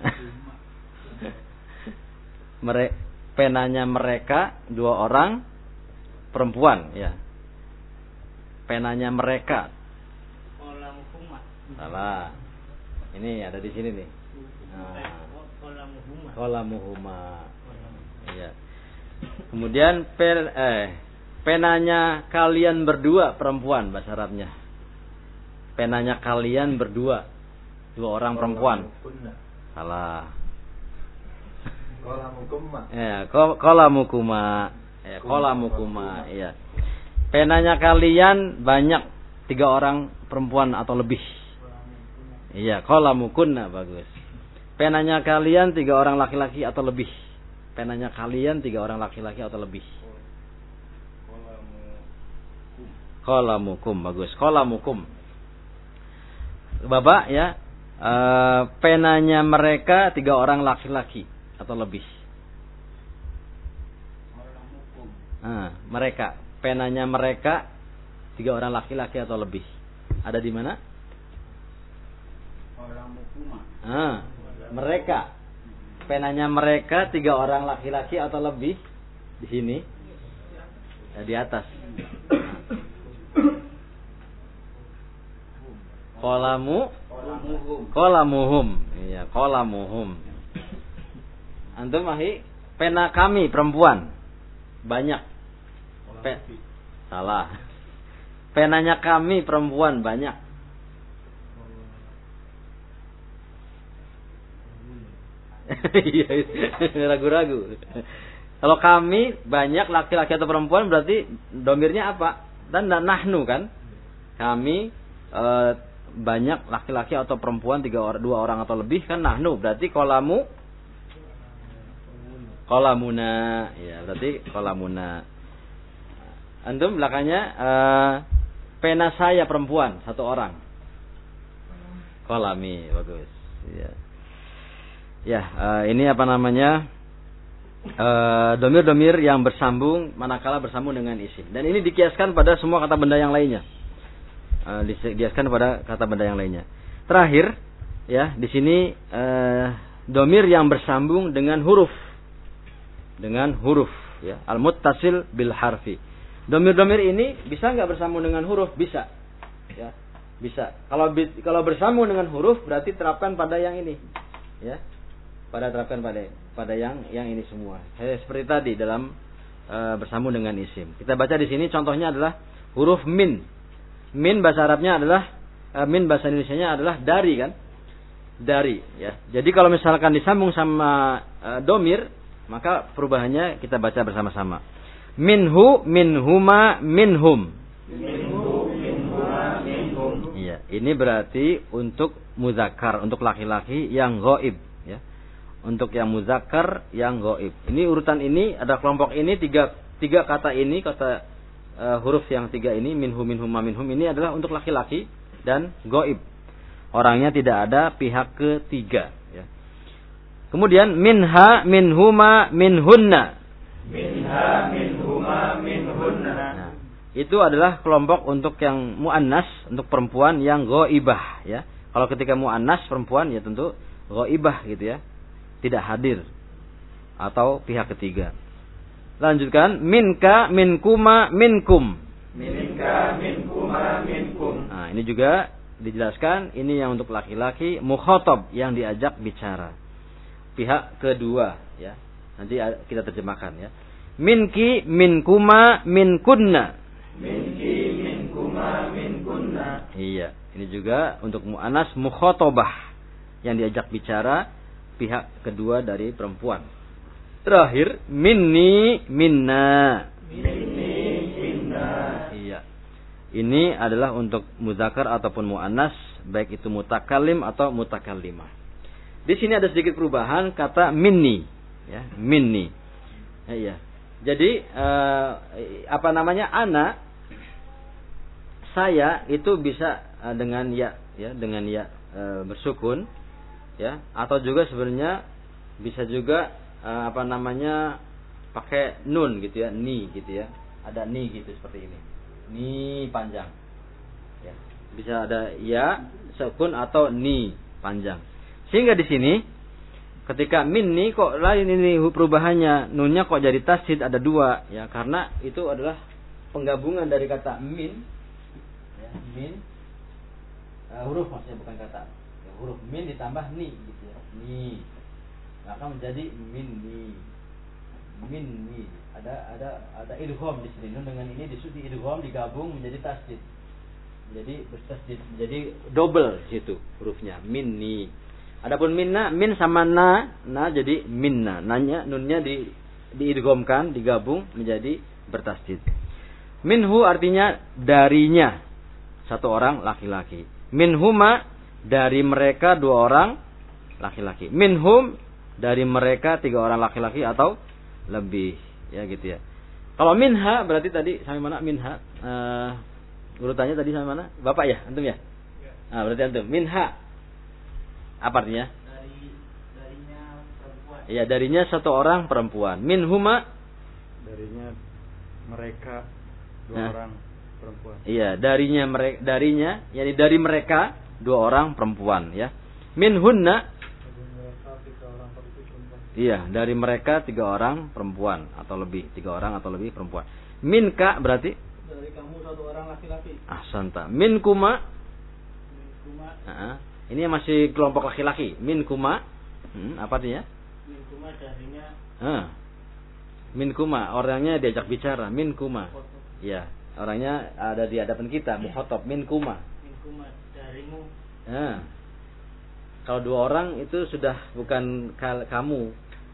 Speaker 1: Mere- penanya mereka dua orang perempuan, ya. Penanya mereka.
Speaker 3: Kolamu kumah.
Speaker 1: Salah. Ini ada di sini nih. Nah.
Speaker 3: Kolamu humah.
Speaker 1: Kolamuhuma. Iya. Kemudian pen, eh penanya kalian berdua perempuan bahasa Arabnya. Penanya kalian berdua dua orang perempuan. Salah.
Speaker 4: Kolamukuma.
Speaker 1: Ya, kolamukuma. Ya, kolamukuma, iya. Penanya kalian banyak tiga orang perempuan atau lebih. Iya, kolamukunna bagus. Penanya kalian tiga orang laki-laki atau lebih. Penanya kalian tiga orang laki-laki atau lebih. Kolamukum bagus. Kolamukum. Bapak ya. E, penanya mereka tiga orang laki-laki atau lebih. Nah, mereka. Penanya mereka tiga orang laki-laki atau lebih. Ada di mana? Ah, mereka. Penanya mereka tiga orang laki-laki atau lebih di sini. Ya, di atas. Kolamu, kolamuhum. Iya, kolamuhum. Antum mahi pena kami perempuan banyak. Pe- Salah. Penanya kami perempuan banyak. Ragu-ragu. Kalau kami banyak laki-laki atau perempuan berarti domirnya apa? Dan nahnu kan? Kami e, banyak laki-laki atau perempuan tiga orang, dua orang atau lebih kan nahnu. Berarti kolamu, kolamuna. Ya berarti kolamuna. Antum belakangnya e, pena saya perempuan satu orang. Kolami bagus. Ya. Ya, uh, ini apa namanya? Uh, domir-domir yang bersambung manakala bersambung dengan isim. Dan ini dikiaskan pada semua kata benda yang lainnya. Uh, dikiaskan pada kata benda yang lainnya. Terakhir, ya, di sini uh, domir yang bersambung dengan huruf. Dengan huruf, ya. Al-muttasil bil harfi. Domir-domir ini bisa nggak bersambung dengan huruf? Bisa. Ya, bisa. Kalau kalau bersambung dengan huruf berarti terapkan pada yang ini. Ya. Pada terapkan pada pada yang yang ini semua. Eh, seperti tadi dalam e, bersambung dengan isim. Kita baca di sini contohnya adalah huruf min. Min bahasa Arabnya adalah e, min bahasa Indonesianya adalah dari kan? Dari ya. Jadi kalau misalkan disambung sama e, domir, maka perubahannya kita baca bersama-sama. Minhu, minhuma, minhum.
Speaker 4: Minhu, minhuma, minhum.
Speaker 1: Iya, ini berarti untuk muzakkar, untuk laki-laki yang ghaib. Untuk yang muzakkar, yang ghaib. Ini urutan ini ada kelompok ini tiga tiga kata ini kata uh, huruf yang tiga ini minhum minhum minhum ini adalah untuk laki-laki dan ghaib. Orangnya tidak ada pihak ketiga. Ya. Kemudian minha minhuma minhunna.
Speaker 4: Minha minhuma minhunna.
Speaker 1: Nah, itu adalah kelompok untuk yang muannas, untuk perempuan yang ghaibah. Ya. Kalau ketika muannas perempuan ya tentu ghaibah gitu ya. Tidak hadir atau pihak ketiga. Lanjutkan minka minkuma minkum.
Speaker 4: Minka minkuma minkum.
Speaker 1: Nah, ini juga dijelaskan ini yang untuk laki-laki mukhatab yang diajak bicara. Pihak kedua ya. Nanti kita terjemahkan ya. Minki minkuma minkunna.
Speaker 4: Minki minkuma minkunna.
Speaker 1: Iya, ini juga untuk muannas mukhatabah yang diajak bicara pihak kedua dari perempuan. Terakhir minni minna.
Speaker 4: Minni minna.
Speaker 1: Iya. Ini adalah untuk muzakkar ataupun muannas, baik itu mutakallim atau mutakallimah. Di sini ada sedikit perubahan kata minni, ya, minni. Ya, iya. Jadi eh, apa namanya? Ana, saya itu bisa eh, dengan ya, ya, dengan ya. e, bersukun, ya, atau juga sebenarnya bisa juga e, apa namanya pakai nun gitu ya, ni gitu ya, ada ni gitu seperti ini, ni panjang, ya, bisa ada ya sukun atau ni panjang. Sehingga di sini ketika min ni kok lain ini perubahannya, nunnya kok jadi tasydid ada dua, ya, karena itu adalah penggabungan dari kata min, ya, min uh, huruf maksudnya bukan kata, ya, huruf min ditambah ni gitu ya, ni, maka menjadi min ni, min ni, ada ada ada idgham di sini, nun dengan ini disuruh idgham digabung menjadi tasydid, jadi bertasydid, jadi double situ hurufnya, min ni. Adapun minna, min sama na, na jadi minna, nanya nunnya di diidghamkan digabung menjadi bertasydid. Minhu artinya darinya satu orang laki-laki. Minhuma dari mereka dua orang laki-laki. Minhum dari mereka tiga orang laki-laki atau lebih, ya gitu ya. Kalau minha berarti tadi sampai mana minha? Uh, urutannya tadi sampai mana? Bapak ya, antum ya? Ah, berarti antum. Minha apa artinya?
Speaker 3: Dari darinya perempuan.
Speaker 1: Iya, darinya satu orang perempuan. Minhuma
Speaker 4: darinya mereka dua
Speaker 1: nah.
Speaker 4: orang perempuan.
Speaker 1: Iya, darinya mereka darinya, yakni dari mereka dua orang perempuan, ya. Minhunna
Speaker 4: Dari mereka tiga orang perempuan.
Speaker 1: iya, dari mereka tiga orang perempuan atau lebih, tiga orang atau lebih perempuan. Minka berarti
Speaker 3: Dari kamu satu orang laki-laki.
Speaker 1: ahsanta. Minkuma
Speaker 3: Minkuma.
Speaker 1: Nah, ini masih kelompok laki-laki. Minkuma hmm, apa artinya?
Speaker 3: Minkuma darinya.
Speaker 1: Ah. Minkuma orangnya diajak bicara. Minkuma. Ya, orangnya ada di hadapan kita, mukhatab. Minkuma.
Speaker 3: Minkuma darimu.
Speaker 1: Nah, kalau dua orang itu sudah bukan kal- kamu,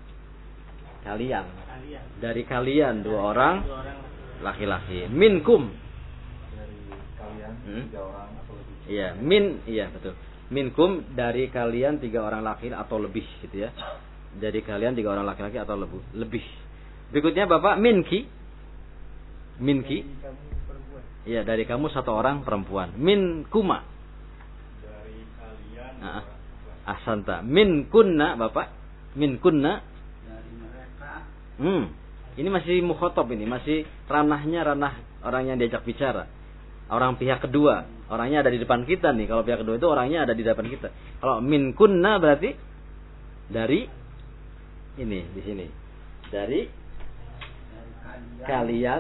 Speaker 1: kalian.
Speaker 3: Kalian.
Speaker 1: Dari kalian dua orang
Speaker 3: Dua orang
Speaker 1: laki-laki. Minkum.
Speaker 4: Dari kalian
Speaker 1: Hmm?
Speaker 4: tiga orang atau lebih.
Speaker 1: Iya, min, iya betul. Minkum dari kalian tiga orang laki atau lebih, gitu ya. Dari kalian tiga orang laki-laki atau lebih. Lebih. Berikutnya Bapak minki. Minki.
Speaker 4: Dari kamu perempuan.
Speaker 1: Iya, dari kamu satu orang perempuan. Min kuma.
Speaker 2: Dari kalian
Speaker 1: Nah,
Speaker 2: orang
Speaker 1: ahsanta. Min kunna, Bapak. Min kunna.
Speaker 3: dari mereka.
Speaker 1: Hmm. Ini masih mukhatab ini, masih ranahnya ranah orang yang diajak bicara. Orang pihak kedua, orangnya ada di depan kita nih. Kalau pihak kedua itu orangnya ada di depan kita. Kalau min kunna berarti dari ini di sini. Dari
Speaker 3: Dari kalian.
Speaker 1: kalian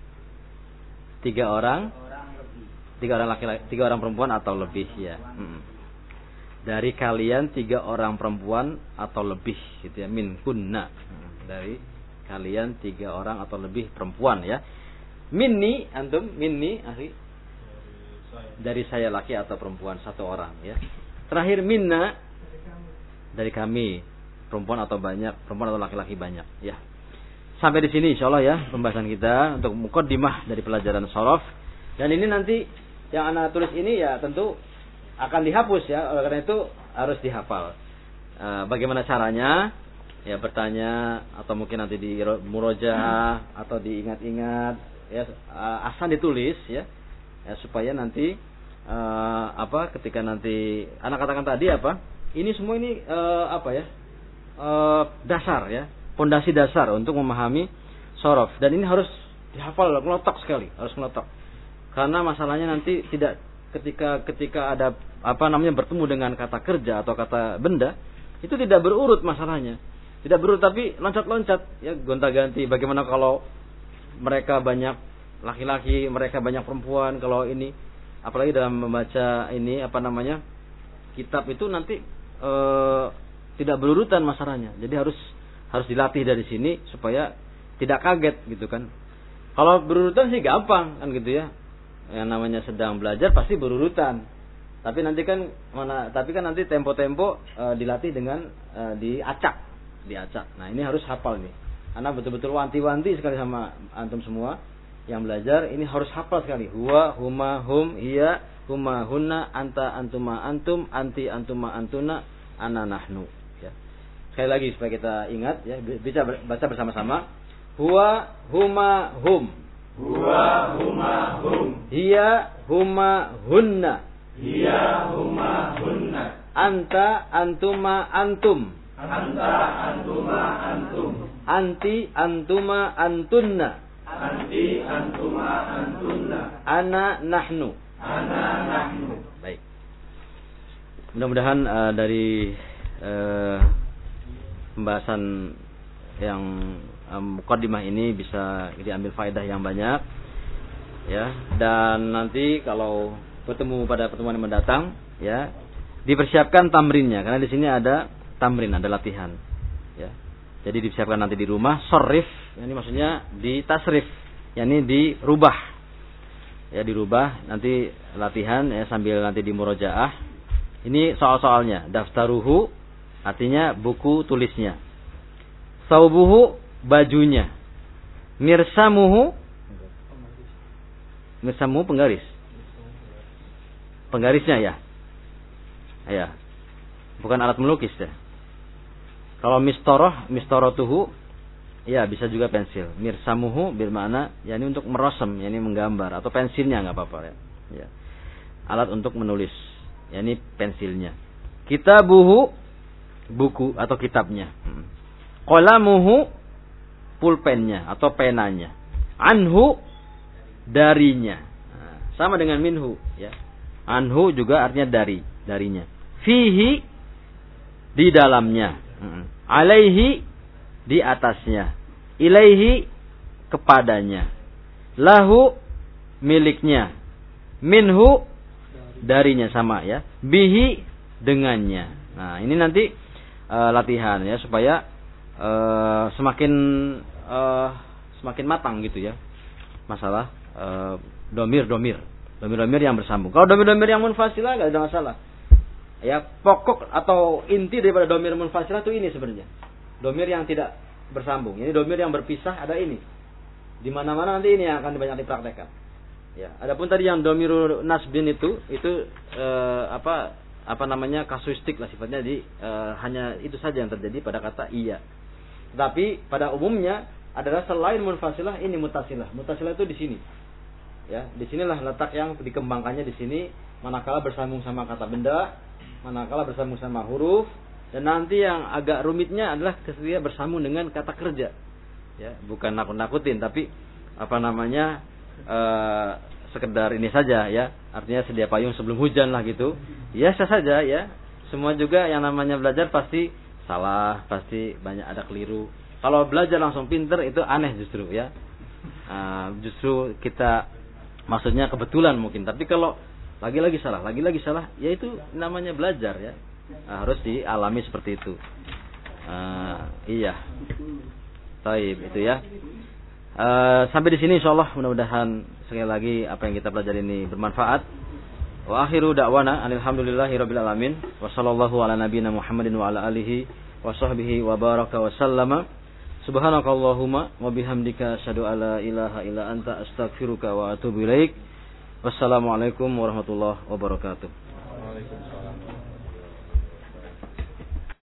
Speaker 1: tiga orang,
Speaker 3: Orang lebih.
Speaker 1: tiga orang laki-laki, tiga orang perempuan atau lebih ya. Hmm. Dari kalian tiga orang perempuan atau lebih gitu ya. Min kunna. Hmm. Dari kalian tiga orang atau lebih perempuan ya. Minni antum, minni ahli dari saya laki atau perempuan satu orang ya. Terakhir minna dari kami perempuan atau banyak, perempuan atau laki-laki banyak ya. Sampai di sini insyaallah ya pembahasan kita untuk muqaddimah dari pelajaran shorof. Dan ini nanti yang anak tulis ini ya tentu akan dihapus ya. Oleh karena itu harus dihafal. E, bagaimana caranya? Ya bertanya atau mungkin nanti di murojaah atau diingat-ingat ya, asal ditulis ya, ya supaya nanti uh, apa ketika nanti anak katakan tadi apa ini semua ini uh, apa ya uh, dasar ya, pondasi dasar untuk memahami shorof, dan ini harus dihafal meletak sekali, harus meletak karena masalahnya nanti tidak ketika ketika ada apa namanya bertemu dengan kata kerja atau kata benda itu tidak berurut masalahnya, tidak berurut tapi loncat-loncat ya, gonta-ganti. Bagaimana kalau mereka banyak laki-laki, mereka banyak perempuan, kalau ini apalagi dalam membaca ini apa namanya kitab itu nanti e, tidak berurutan masalahnya. Jadi harus harus dilatih dari sini supaya tidak kaget gitu kan. Kalau berurutan sih gampang kan gitu ya. Yang namanya sedang belajar pasti berurutan. Tapi nanti kan mana tapi kan nanti tempo-tempo e, dilatih dengan e, diacak, diacak. Nah, ini harus hafal nih. Karena betul-betul wanti-wanti sekali sama antum semua yang belajar, ini harus hafal sekali. Huwa, huma, hum, hiya, huma, hunna, anta, antuma, antum, anti, antuma, antuna, ana, nahnu. Ya. Sekali lagi supaya kita ingat, ya, bisa baca bersama-sama. Huwa, huma, hum.
Speaker 2: Huwa, huma, hum.
Speaker 1: Hiya, huma, hunna.
Speaker 4: Hiya huma hunna.
Speaker 1: Anta antuma antum.
Speaker 4: Anta antuma antum.
Speaker 1: Anti antuma antunna.
Speaker 4: Anti antuma antunna.
Speaker 1: Ana nahnu.
Speaker 4: Ana nahnu.
Speaker 1: Baik. Mudah-mudahan uh, dari uh, pembahasan yang um, muqaddimah ini bisa diambil faedah yang banyak, ya. Dan nanti kalau bertemu pada pertemuan yang mendatang, ya, dipersiapkan tamrinnya karena di sini ada tamrin, ada latihan, ya. Jadi dipersiapkan nanti di rumah, sorif, ini maksudnya di tasrif, yakni dirubah, ya, dirubah nanti latihan, ya, sambil nanti di murojaah. Ini soal-soalnya. Daftaruhu artinya buku tulisnya. Saubuhu bajunya. Mirsamuhu mirsamuhu penggaris. Penggarisnya ya. Ya. Bukan alat melukis ya. Kalau mistoroh, mistorotuhu ya bisa juga pensil. Mirsamuhu bermakna yakni untuk merosem, yakni menggambar, atau pensilnya enggak apa-apa ya. Ya. Alat untuk menulis. Ya, ini pensilnya. Kitabuhu buku atau kitabnya. Qalamuhu pulpennya atau penanya. Anhu darinya. Nah, sama dengan minhu, ya. Anhu juga artinya dari, darinya. Fihi di dalamnya. Alaihi di atasnya. Ilaihi kepadanya. Lahu miliknya. Minhu darinya, sama ya. Bihi dengannya. Nah, ini nanti uh, latihan ya supaya uh, semakin uh, semakin matang gitu ya. Masalah uh, domir-domir. Domir-domir yang bersambung. Kalau domir-domir yang munfasilah enggak ada masalah. Ya, pokok atau inti daripada domir munfasilah itu ini sebenarnya. Domir yang tidak bersambung. Ini domir yang berpisah ada ini. Di mana-mana nanti ini yang akan banyak dipraktekkan. Ya, adapun tadi yang domiru nasbin itu itu eh, apa apa namanya kasuistik lah sifatnya, di eh, hanya itu saja yang terjadi pada kata iya. Tapi pada umumnya adalah selain munfasilah ini mutasilah. Mutasilah itu di sini. Ya, di sinilah letak yang dikembangkannya di sini, manakala bersambung sama kata benda, manakala bersambung sama huruf, dan nanti yang agak rumitnya adalah ketika bersambung dengan kata kerja. Ya, bukan nakut-nakutin tapi apa namanya Uh, sekedar ini saja ya, artinya sedia payung sebelum hujan lah gitu. Biasa saja ya. Semua juga yang namanya belajar pasti salah, pasti banyak ada keliru. Kalau belajar langsung pinter itu aneh justru ya. Uh, justru kita maksudnya kebetulan mungkin, tapi kalau lagi-lagi salah, lagi-lagi salah, ya itu namanya belajar ya. Uh, harus dialami seperti itu. Uh, iya. Taib itu ya. Uh, sampai di sini insyaallah, mudah-mudahan sekali lagi apa yang kita pelajari ini bermanfaat. Wa akhiru da'wana alhamdulillahirabbil alamin wa sallallahu ala nabiyyina Muhammadin wa ala alihi wa sahbihi wa baraka wa sallama. Subhanakallahumma wa bihamdika asyhadu alla ilaha illa anta astaghfiruka wa atubu ilaik. Wassalamualaikum warahmatullahi wabarakatuh.